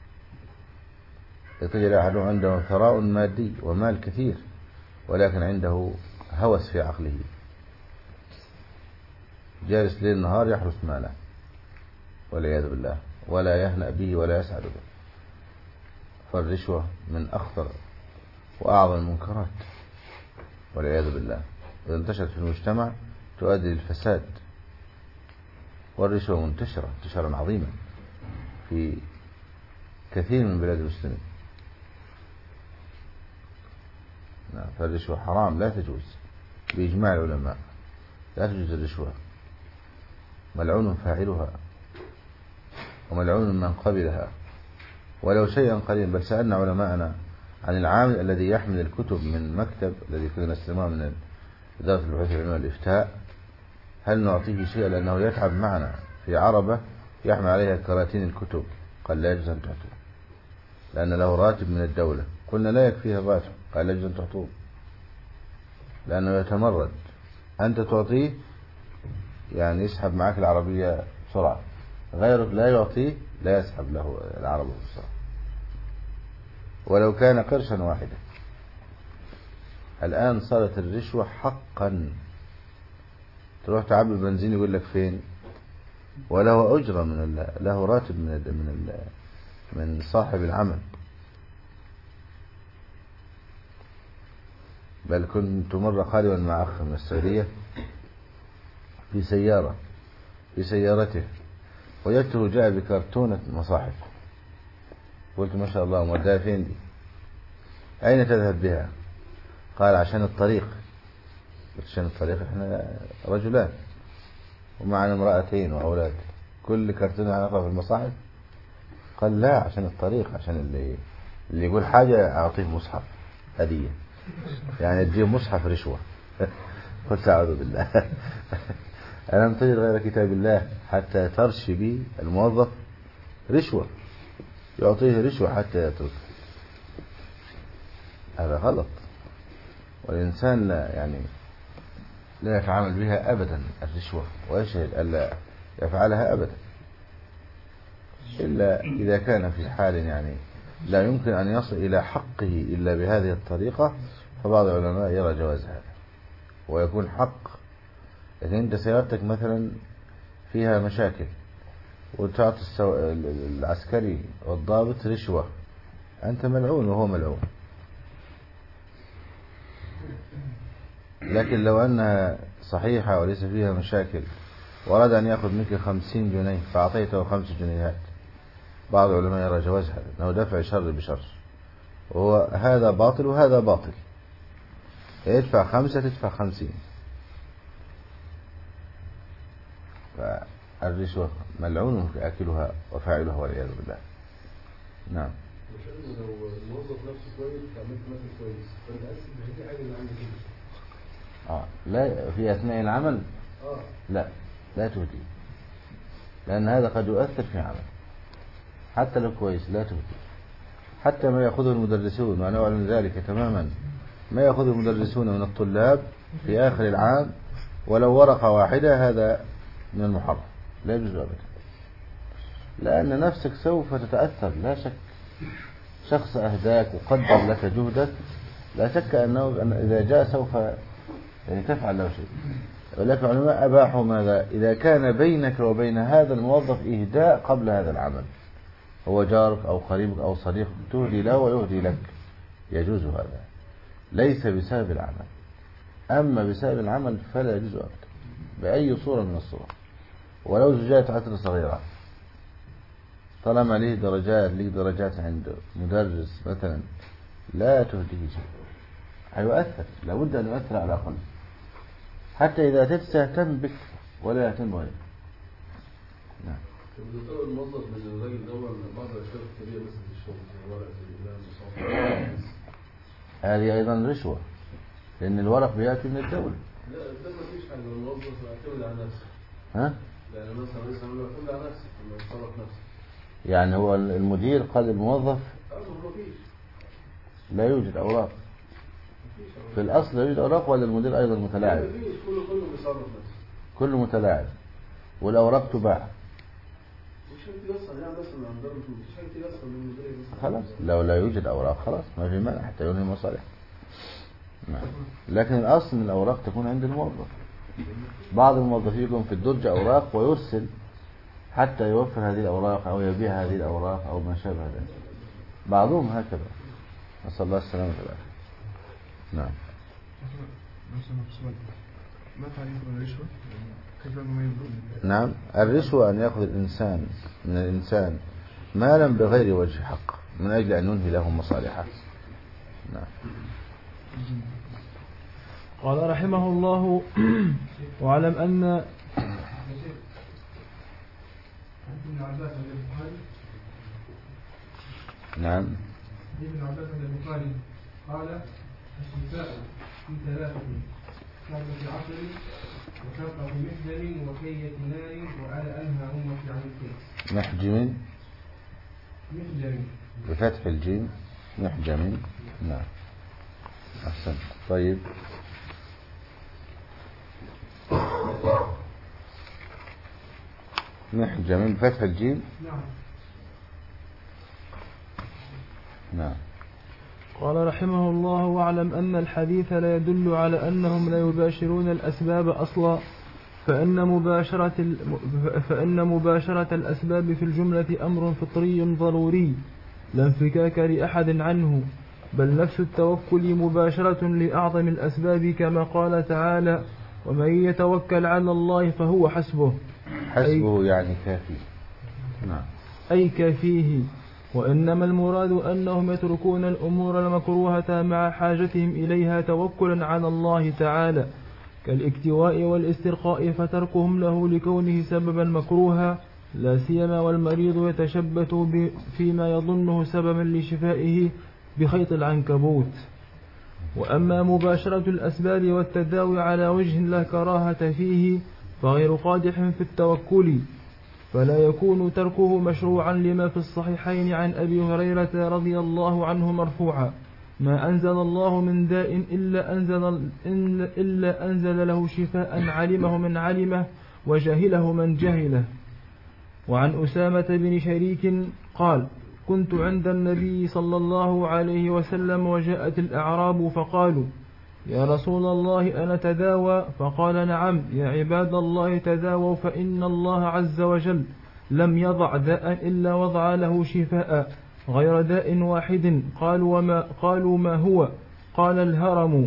يتجد أحد عنده ثراء مادي ومال كثير ولكن عنده هوس في عقله، جالس ليل نهار يحرس ماله والعياذ بالله، ولا يهنأ به ولا يسعد به. فالرشوة من أخطر وأعظم المنكرات والعياذ بالله. إذا انتشرت في المجتمع تؤدي للفساد. والرشوة منتشرة انتشارا عظيما في كثير من بلاد المسلمين. فالرشوة حرام لا تجوز بإجماع العلماء، لا تجوز الرشوة، ملعون فاعلها وملعون من قبلها ولو شيئا قليلا. بل سألنا علماءنا عن العامل الذي يحمل الكتب من مكتب الذي كنا نستلمها من إدارة البحوث العلمية والإفتاء، هل نعطيه شيئا لأنه يتعب معنا في عربة يحمل عليها كراتين الكتب؟ قال لا يجوز أن تعطوه لأن له راتب من الدولة. قلنا لا يكفيه الراتب، قال لا يجوز أن تعطوه لأنه يتمرد. أنت تعطيه يعني يسحب معك العربية بسرعة، غيرك لا يعطيه لا يسحب له العربية بسرعة ولو كان قرشا واحدا. الآن صارت الرشوة حقا. تروح تعبي بنزين يقول لك فين، وله أجرة من ال... له راتب من ال... من ال... من صاحب العمل. بل كنت مرة خالوا مع أخ من السعودية في سيارة في سيارته وجدته جاء بكرتونة مصاحف. قلت ما شاء الله موديها فين دي؟ أين تذهب بها؟ قال عشان الطريق. قلت عشان الطريق؟ احنا رجلان ومعنا امرأتين وأولاد، كل كرتونة هنقرأ في المصاحف؟ قال لا عشان الطريق، عشان اللي اللي يقول حاجة أعطيه مصحف هدية، يعني تجيب مصحف رشوة. قلت أعوذ بالله. ألم تجد غير كتاب الله حتى ترشي بي الموظف رشوة، يعطيه رشوة حتى يترك. هذا غلط، والإنسان لا يعني لا يتعامل بها أبدا الرشوة، ويشهد ألا يفعلها أبدا إلا إذا كان في حال يعني لا يمكن أن يصل إلى حقه إلا بهذه الطريقة، فبعض العلماء يرى جواز هذا ويكون حق. لكن أنت سيارتك مثلا فيها مشاكل وتعطي السو... العسكري والضابط رشوة، أنت ملعون وهو ملعون. لكن لو أنها صحيحة وليس فيها مشاكل وأراد أن يأخذ منك خمسين جنيه فأعطيته خمس جنيهات، بعض العلماء يرى جواز هذا أنه دفع شر بشر، وهو هذا باطل وهذا باطل، يدفع خمسة تدفع خمسين. فالرشوة ملعون أكلها وفاعلها والعياذ بالله. نعم. لو الموظف نفسه كويس عملت مثل كويس فأنت أسف بهذه حاجة اللي عندك كده. آه لا في أثناء العمل آه. لا لا تهدي، لأن هذا قد يؤثر في عمل حتى لو كويس، لا تهدي. حتى ما يأخذه المدرسون، وأنا أعلم ذلك تماما، ما يأخذ المدرسون من الطلاب في آخر العام ولو ورقة واحدة هذا من المحرم، لا يجوز أبدا، لأن نفسك سوف تتأثر لا شك. شخص أهداك وقدر لك جهدك، لا شك أنه إذا جاء سوف يعني تفعل له شيء. ولكن العلماء أباحوا ماذا؟ إذا كان بينك وبين هذا الموظف إهداء قبل هذا العمل، هو جارك أو قريبك أو صديقك، تهدي له ويهدي لك، يجوز هذا، ليس بسبب العمل. أما بسبب العمل فلا يجوز أبدا بأي صورة من الصور، ولو زجاجة عطر صغيرة، طالما ليه درجات ليه درجات عند مدرس مثلا، لا تهديه شيء، هيؤثر، لابد أن يؤثر على الأقل، حتى إذا تهتم بك ولا يهتم بغيرك. نعم. بتطلب الموظف من الراجل ده بعض الأشياء الكبيرة مثل في الشغل ورقة الإعلان المصافحة، هذه أيضا رشوة، لأن الورق بيأتي من الدولة. لا ده ما فيش حاجة، الموظف يعتمد على نفسه. ها؟ يعني مثلا رئيس العمل يعتمد على نفسه لما يتصرف نفسه. يعني هو المدير قال الموظف لا يوجد أوراق، في الأصل لا يوجد أوراق، ولا المدير أيضا متلاعب؟ كله كله بيصرف نفسه، كله متلاعب، والأوراق تباع. خلاص لو لا يوجد أوراق خلاص ما في مانع حتى ينهي المصالح. لكن الأصل من الأوراق تكون عند الموظف. بعض الموظفين يكون في الدرج أوراق ويرسل حتى يوفر هذه الأوراق أو يبيع هذه الأوراق أو ما شابه ذلك، بعضهم هكذا، نسأل الله السلامة والعافية. نعم. ما تعريف الرشوة؟ نعم، الرشوة أن يأخذ الإنسان من الإنسان مالا بغير وجه حق من أجل أن ينهي له مصالحه. نعم. قال رحمه الله: واعلم أن نعم. ابن عباس البخاري قال: الشفاء في ثلاثة: شربة عسل وشربة محجم وكية نار وعلى أنهى أمتي عن الكيس. محجم محجم بفتح الجيم، محجم. نعم أحسن. طيب محجم بفتح الجيم. نعم. نعم. قال رحمه الله: واعلم أن الحديث لا يدل على أنهم لا يباشرون الأسباب أصلا، فإن مباشرة, فإن مباشرة الأسباب في الجملة أمر فطري ضروري لا انفكاك لأحد عنه، بل نفس التوكل مباشرة لأعظم الأسباب، كما قال تعالى: ومن يتوكل على الله فهو حسبه. حسبه يعني كافي. نعم. أي كافيه. وإنما المراد أنهم يتركون الأمور المكروهة مع حاجتهم إليها توكلا على الله تعالى، كالاكتواء والاسترقاء، فتركهم له لكونه سببا مكروها، لا سيما والمريض يتشبث فيما يظنه سببا لشفائه بخيط العنكبوت. وأما مباشرة الأسباب والتداوي على وجه لا كراهة فيه فغير قادح في التوكل، فلا يكون تركه مشروعا، لما في الصحيحين عن أبي هريرة رضي الله عنه مرفوعا: ما أنزل الله من داء إلا أنزل, إلا أنزل له شفاء علمه من علمه وجهله من جهله. وعن أسامة بن شريك قال: كنت عند النبي صلى الله عليه وسلم وجاءت الأعراب فقالوا: يا رسول الله أنا تداوى؟ فقال: نعم يا عباد الله تداووا، فإن الله عز وجل لم يضع داء إلا وضع له شفاء غير داء واحد. قالوا: وما قالوا ما هو؟ قال: الهرم.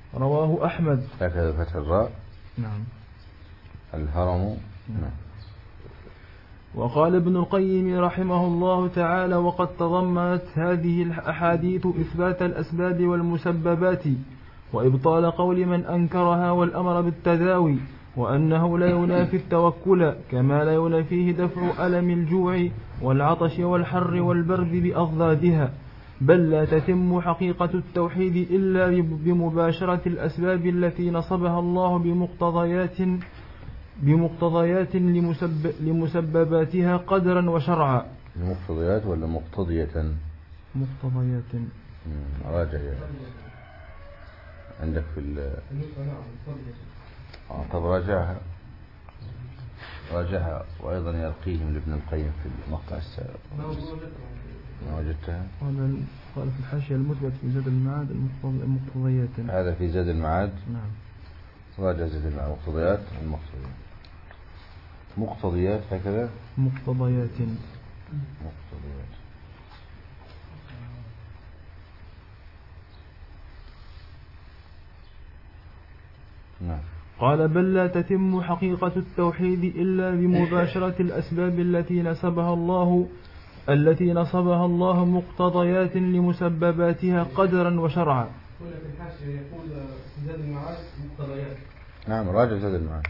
رواه أحمد. هكذا فتح الراء. نعم. الهرم. نعم. وقال ابن القيم رحمه الله تعالى: وقد تضمنت هذه الأحاديث إثبات الأسباب والمسببات وإبطال قول من أنكرها والأمر بالتداوي، وأنه لا ينافي التوكل كما لا ينافيه دفع ألم الجوع والعطش والحر والبرد بأضدادها، بل لا تتم حقيقة التوحيد إلا بمباشرة الأسباب التي نصبها الله بمقتضيات بمقتضيات لمسب لمسبباتها قدرا وشرعا. المقتضيات ولا مقتضية؟ مقتضيات. راجع عندك في ال آه طب راجعها راجعها وأيضا يلقيهم لابن القيم في المقطع السابق. ما وجدتها؟ قال في الحاشية المثبت في زاد المعاد المقتضيات. هذا في زاد المعاد. نعم. راجع زاد المعاد مقتضيات المقتضيات مقتضيات هكذا. مقتضيات. مقتضيات. نعم. قال: بل لا تتم حقيقة التوحيد إلا بمباشرة الأسباب التي نسبها الله التي نصبها الله مقتضيات لمسبباتها قدرا وشرعا. هنا في الحاشية يقول زاد المعاد مقتضيات. نعم راجع زاد المعاد.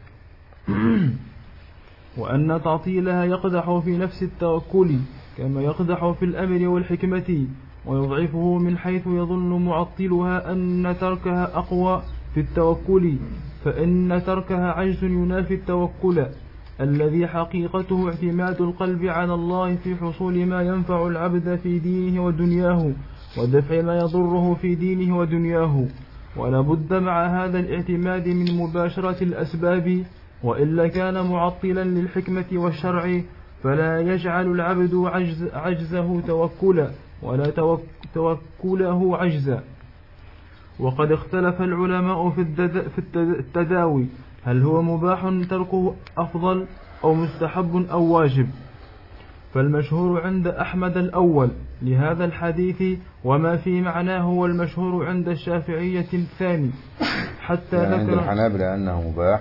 وأن تعطيلها يقدح في نفس التوكل كما يقدح في الأمر والحكمة، ويضعفه من حيث يظن معطلها أن تركها أقوى في التوكل، فإن تركها عجز ينافي التوكل الذي حقيقته اعتماد القلب على الله في حصول ما ينفع العبد في دينه ودنياه ودفع ما يضره في دينه ودنياه. ولا بد مع هذا الاعتماد من مباشرة الأسباب، وإلا كان معطلا للحكمة والشرع، فلا يجعل العبد عجز عجزه توكلا ولا توكله عجزا. وقد اختلف العلماء في التداوي، هل هو مباح تركه أفضل أو مستحب أو واجب؟ فالمشهور عند أحمد الأول لهذا الحديث وما في معناه، والمشهور عند الشافعية الثاني، حتى يعني عند ذكر الحنابلة أنه مباح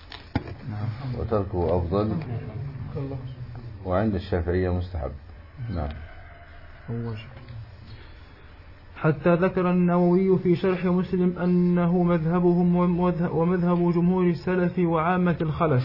وتركه أفضل، وعند الشافعية مستحب. نعم. حتى ذكر النووي في شرح مسلم أنه مذهبهم ومذهب جمهور السلف وعامة الخلف،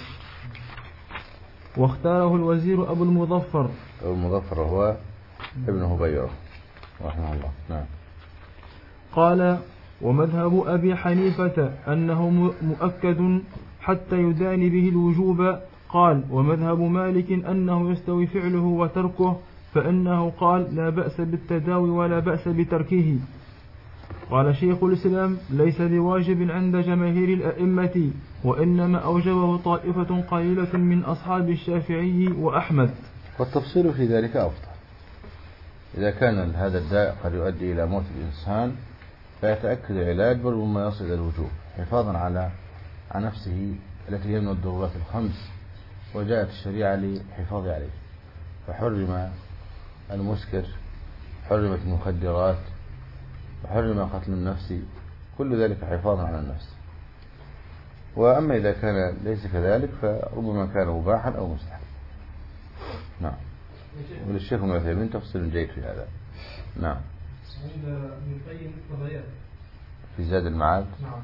واختاره الوزير أبو المظفر. أبو المظفر هو ابن هبيرة رحمه الله. نعم. قال: ومذهب أبي حنيفة أنه مؤكد حتى يدان به الوجوب. قال: ومذهب مالك أنه يستوي فعله وتركه، فإنه قال: لا بأس بالتداوي ولا بأس بتركه. قال شيخ الإسلام: ليس بواجب عند جماهير الأئمة، وإنما أوجبه طائفة قليلة من أصحاب الشافعي وأحمد. والتفصيل في ذلك أفضل. إذا كان هذا الداء قد يؤدي إلى موت الإنسان فيتأكد العلاج، بل ربما يصل إلى الوجوب حفاظا على عن نفسه التي هي من الضرورات الخمس، وجاءت الشريعة للحفاظ عليه، فحرم المسكر، حرمت المخدرات، وحرم قتل النفس، كل ذلك حفاظا على النفس. وأما إذا كان ليس كذلك فربما كان مباحا أو مستحب. نعم. وللشيخ ابن عثيمين تفصيل جيد في هذا. نعم. عند ابن القيم القضايات في زاد المعاد. نعم.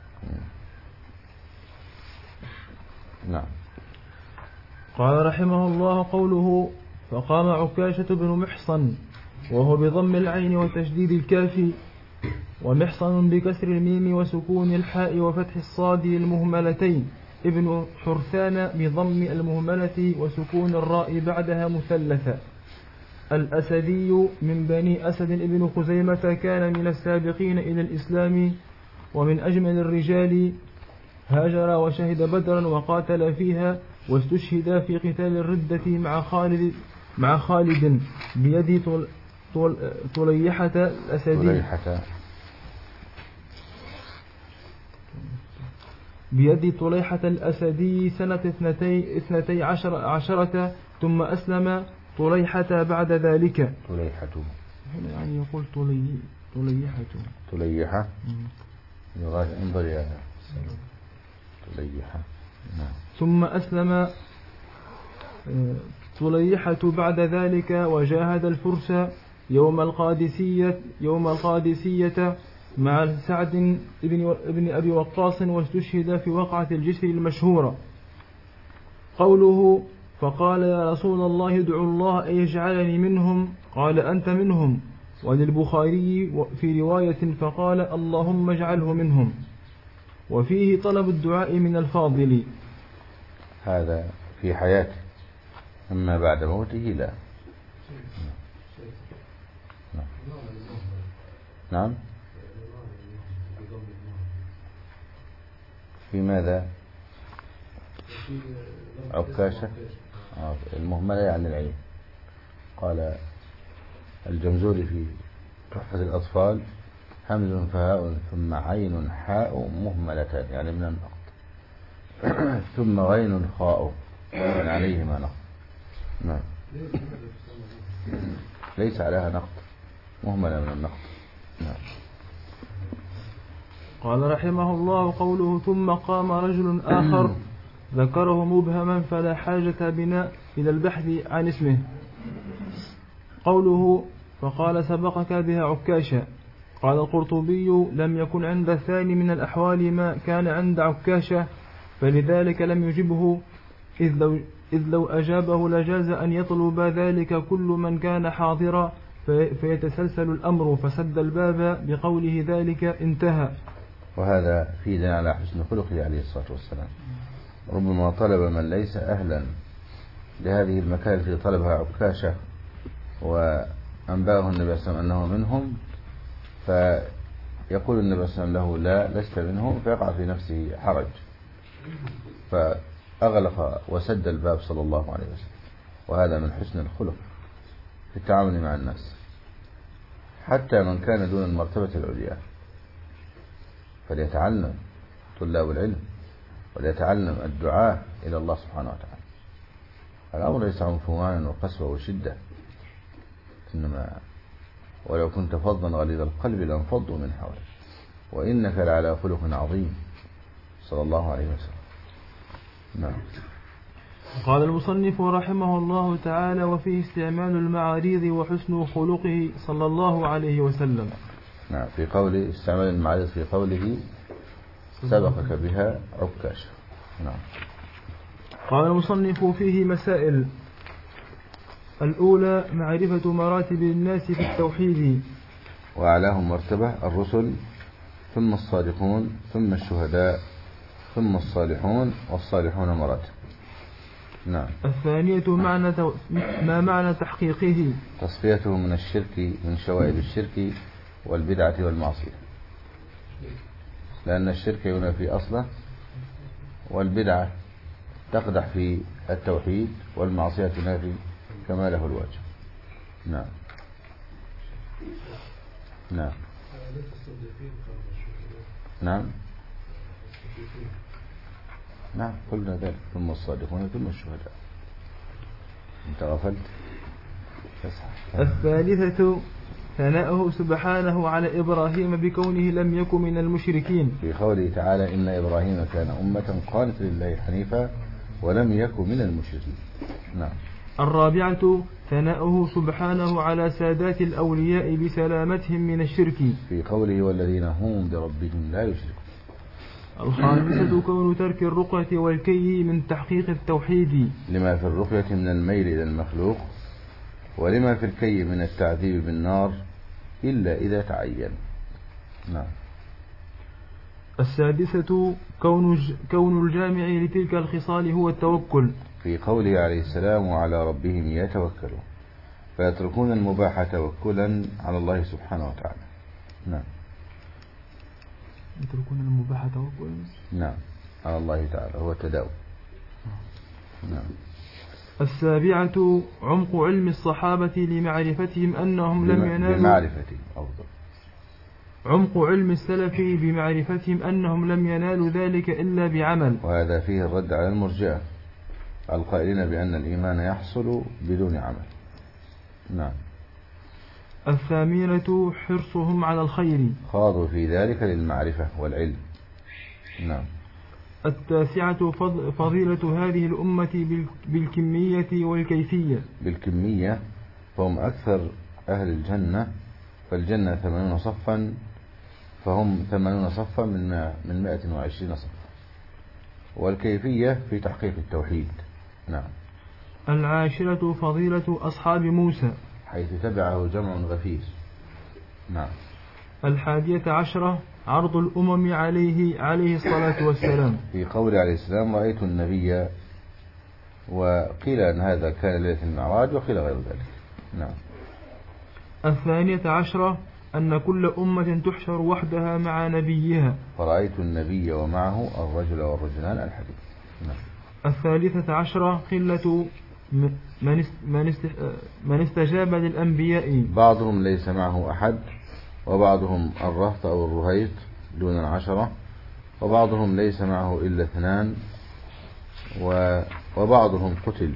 نعم. قال رحمه الله: قوله: فقام عكاشة بن محصن، وهو بضم العين وتشديد الكاف، ومحصن بكسر الميم وسكون الحاء وفتح الصاد المهملتين، ابن حرثان بضم المهملة وسكون الراء بعدها مثلثة، الأسدي من بني أسد ابن خزيمة، كان من السابقين إلى الإسلام ومن أجمل الرجال، هاجر وشهد بدرا وقاتل فيها، واستشهد في قتال الردة مع خالد مع خالد بيد طل طل طليحة الأسدي طليحة بيد طليحة الأسدي سنة اثنتي, اثنتي عشر عشرة، ثم أسلم طليحة بعد ذلك. طليحة هنا يعني يقول طلي طليحة طليحة لغاية انظر يا طليحة. نعم. ثم أسلم طليحة بعد ذلك وجاهد الفرس يوم القادسية يوم القادسية مع سعد بن ابن أبي وقاص، واستشهد في وقعة الجسر المشهورة. قوله فقال يا رسول الله ادعو الله أن يجعلني منهم، قال أنت منهم. وللبخاري في رواية فقال اللهم اجعله منهم. وفيه طلب الدعاء من الفاضل. هذا في حياته، أما بعد موته لا. نعم. في ماذا؟ عكاشة. المهملة يعني العين. قال الجمزوري في تحفة الأطفال همز فهاء ثم عين حاء مهملتان يعني من النقط ثم غين خاء من عليهما نقط. نعم. ليس عليها نقط، مهملة من النقط. نعم. قال رحمه الله قوله ثم قام رجل آخر ذكره مبهما فلا حاجة بنا إلى البحث عن اسمه. قوله فقال سبقك بها عكاشة. قال القرطبي لم يكن عند الثاني من الأحوال ما كان عند عكاشة، فلذلك لم يجبه، إذ لو, إذ لو أجابه لجاز أن يطلب ذلك كل من كان حاضرا فيتسلسل الأمر، فسد الباب بقوله ذلك انتهى. وهذا في دليل على حسن خلقه عليه الصلاة والسلام. ربما طلب من ليس أهلا لهذه المكان التي طلبها عكاشة وأنبأه النبي صلى الله عليه وسلم أنه منهم، فيقول النبي صلى الله عليه وسلم له لا لست منهم، فيقع في نفسه حرج، فأغلق وسد الباب صلى الله عليه وسلم. وهذا من حسن الخلق في التعامل مع الناس، حتى من كان دون المرتبة العليا. فليتعلم طلاب العلم وليتعلم الدعاء إلى الله سبحانه وتعالى. الأمر ليس عنفوانا وقسوة وشدة، إنما ولو كنت فظا غليظ القلب لانفضوا من حولك وإنك لعلى خلق عظيم صلى الله عليه وسلم. نعم. قال المصنف رحمه الله تعالى وفيه استعمال المعاريض وحسن خلقه صلى الله عليه وسلم. نعم. في قوله استعمال المعاريض في قوله سبقك بها عكاشة. نعم. قال المصنف فيه مسائل. الأولى معرفة مراتب الناس في التوحيد، وأعلاهم مرتبة الرسل، ثم الصادقون، ثم الشهداء، ثم الصالحون، والصالحون مراتب. نعم. الثانية معنى تو... ما معنى تحقيقه، تصفيته من الشرك، من شوائب الشرك والبدعة والمعصية، لأن الشرك ينافي أصله، والبدعة تقدح في التوحيد، والمعصية تنافي كماله الواجب. نعم. نعم. نعم. نعم قلنا ذلك، ثم الصادقون ثم الشهداء. انت غفلت. الثالثة ثناؤه سبحانه على إبراهيم بكونه لم يكن من المشركين، في قوله تعالى إن إبراهيم كان أمة قانتا لله حنيفا ولم يكن من المشركين. نعم. الرابعة ثناؤه سبحانه على سادات الأولياء بسلامتهم من الشرك، في قوله والذين هم بربهم لا يشركون. الخامسة كون ترك الرقية والكي من تحقيق التوحيد، لما في الرقية من الميل إلى المخلوق، ولما في الكي من التعذيب بالنار إلا إذا تعين. نعم. السادسة كون كون الجامع لتلك الخصال هو التوكل، في قوله عليه السلام وعلى ربهم يتوكلون، فيتركون المباح توكلا على الله سبحانه وتعالى. نعم. يتركون المباح توكلا. نعم على الله تعالى هو التداوم. نعم. السابعة عمق علم الصحابة لمعرفتهم أنهم لم ينالوا بمعرفتهم أفضل. عمق علم السلف بمعرفتهم أنهم لم ينالوا ذلك إلا بعمل، وهذا فيه الرد على المرجئة القائلين بأن الإيمان يحصل بدون عمل. نعم. الثامنة حرصهم على الخير. خاضوا في ذلك للمعرفة والعلم. نعم. التاسعة فضيلة هذه الأمة بالكمية والكيفية. بالكمية فهم أكثر أهل الجنة، فالجنة ثمانون صفا، فهم ثمانون صفا من من مائة وعشرين صفا. والكيفية في تحقيق التوحيد. نعم. العاشرة فضيلة أصحاب موسى، حيث تبعه جمع غفير. نعم. الحادية عشرة عرض الأمم عليه عليه الصلاة والسلام، في قول عليه السلام رأيت النبي، وقيل أن هذا كان ليلة المعراج وقيل غير ذلك. نعم. الثانية عشرة أن كل أمة تحشر وحدها مع نبيها، فرأيت النبي ومعه الرجل والرجلان الحديث. نعم. الثالثة عشرة قلة من استجاب للأنبياء، بعضهم ليس معه أحد، وبعضهم الرهط أو الرهيط دون العشرة، وبعضهم ليس معه إلا اثنان، وبعضهم قتل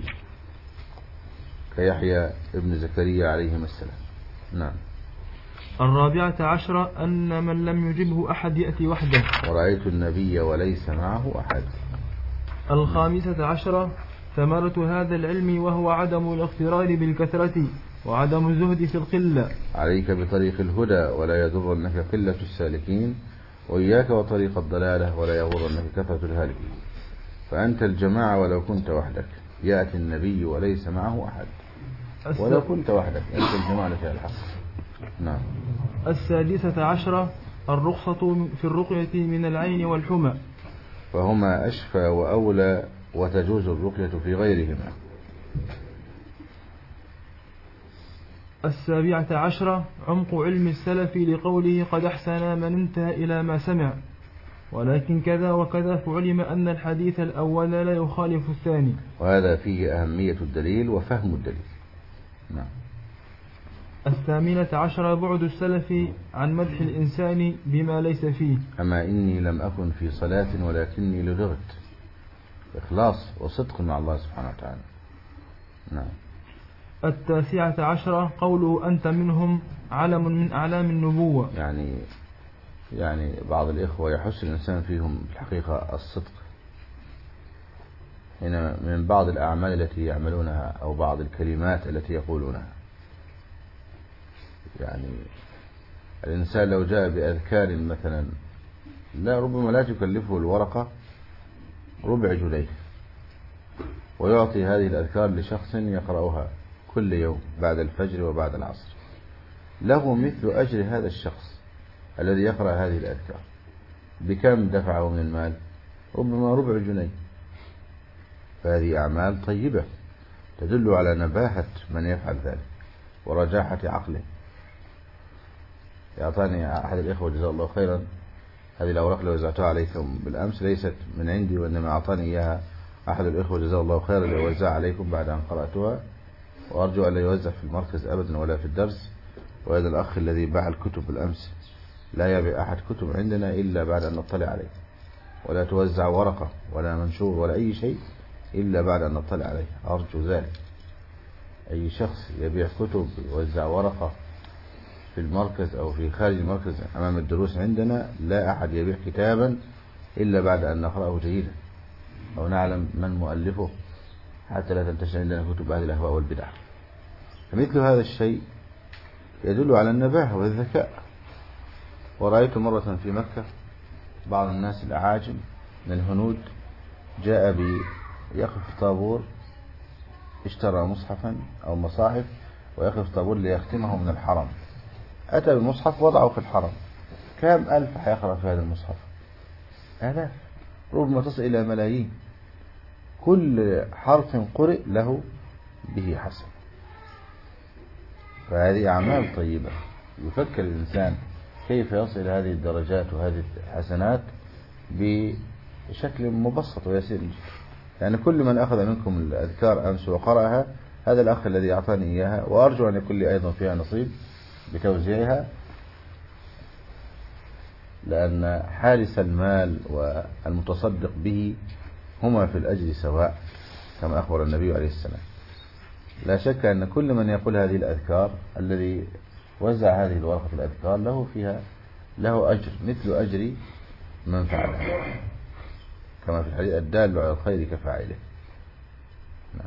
كيحيى ابن زكريا عليهما السلام. نعم. الرابعة عشرة أن من لم يجبه أحد يأتي وحده، ورأيت النبي وليس معه أحد. الخامسة عشرة ثمرة هذا العلم وهو عدم الاغترار بالكثرة وعدم الزهد في القلة. عليك بطريق الهدى ولا يضرنك قلة السالكين، وإياك وطريق الضلالة ولا يغرنك كثرة الهالكين. فأنت الجماعة ولو كنت وحدك، يأتي النبي وليس معه أحد. ولو كنت وحدك أنت الجماعة لك الحق. نعم. السادسة عشرة الرخصة في الرقية من العين والحمى، فهما أشفى وأولى، وتجوز الرقية في غيرهما. السابعة عشرة عمق علم السلف لقوله قد أحسن من انتهى إلى ما سمع، ولكن كذا وكذا، فعلم أن الحديث الأول لا يخالف الثاني، وهذا فيه أهمية الدليل وفهم الدليل. نعم. الثامنة عشرة بعد السلف عن مدح الإنسان بما ليس فيه، أما إني لم أكن في صلاة ولكني لغرت، إخلاص وصدق مع الله سبحانه وتعالى. نعم. التاسعة عشرة قوله أنت منهم علم من أعلام النبوة، يعني يعني بعض الإخوة يحس الإنسان فيهم في الحقيقة الصدق هنا من بعض الأعمال التي يعملونها أو بعض الكلمات التي يقولونها. يعني الإنسان لو جاء بأذكار مثلا لا ربما لا تكلفه الورقة ربع جنيه، ويعطي هذه الأذكار لشخص يقرأها كل يوم بعد الفجر وبعد العصر، له مثل أجر هذا الشخص الذي يقرأ هذه الأذكار. بكم دفعه من المال؟ ربما ربع جنيه. فهذه أعمال طيبة تدل على نباهة من يفعل ذلك ورجاحة عقله. يعطاني أحد الإخوة جزاه الله خيرا هذه الأوراق اللي وزعتها عليكم بالأمس ليست من عندي، وإنما أعطاني إياها أحد الإخوة جزاه الله خيرا ليوزع عليكم بعد أن قرأتها، وأرجو أن لا يوزع في المركز أبدا ولا في الدرس. وهذا الأخ الذي باع الكتب بالأمس لا يبيع أحد كتب عندنا إلا بعد أن نطلع عليه، ولا توزع ورقة ولا منشور ولا أي شيء إلا بعد أن نطلع عليه. أرجو ذلك. أي شخص يبيع كتب يوزع ورقة في المركز أو في خارج المركز أمام الدروس عندنا، لا أحد يبيع كتابا إلا بعد أن نقرأه جيدا أو نعلم من مؤلفه، حتى لا تنتشر عندنا كتب أهل الأهواء والبدع. فمثل هذا الشيء يدل على النباهة والذكاء. ورأيت مرة في مكة بعض الناس الأعاجم من الهنود جاء بيقف طابور، اشترى مصحفا أو مصاحف ويقف طابور ليختمه من الحرم. أتى بالمصحف وضعه في الحرم. كم ألف حيقرأ في هذا المصحف؟ آلاف، ربما تصل إلى ملايين. كل حرف قرئ له به حسن. فهذه أعمال طيبة. يفكر الإنسان كيف يصل هذه الدرجات وهذه الحسنات بشكل مبسط ويسير. يعني كل من أخذ منكم الأذكار أمس وقرأها، هذا الأخ الذي أعطاني إياها، وأرجو أن يكون لي أيضا فيها نصيب بتوزيعها، لأن حارس المال والمتصدق به هما في الأجر سواء كما أخبر النبي عليه السلام. لا شك أن كل من يقول هذه الأذكار الذي وزع هذه الورقة الأذكار له فيها له أجر مثل أجر من فعلها، كما في الحديث الدال على الخير كفاعله. نعم.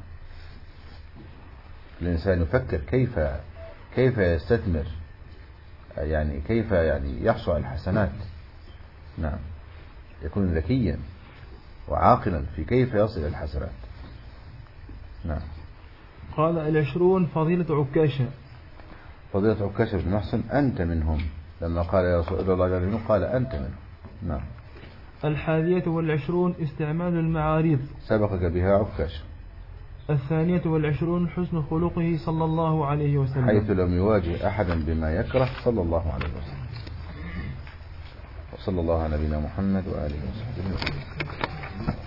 الإنسان يفكر كيف كيف يستثمر، يعني كيف يعني يحصل على الحسنات. نعم، يكون ذكيا وعاقلا في كيف يصل إلى الحسنات. نعم. قال العشرون فضيلة عكاشة. فضيلة عكاشة بن محصن أنت منهم، لما قال يا رسول الله قال أنت منهم. نعم. الحادية والعشرون استعمال المعاريض، سبقك بها عكاشة. الثانية والعشرون حسن خلقه صلى الله عليه وسلم، حيث لم يواجه أحدا بما يكره صلى الله عليه وسلم. وصلى الله على نبينا محمد وآله وصحبه وسلم.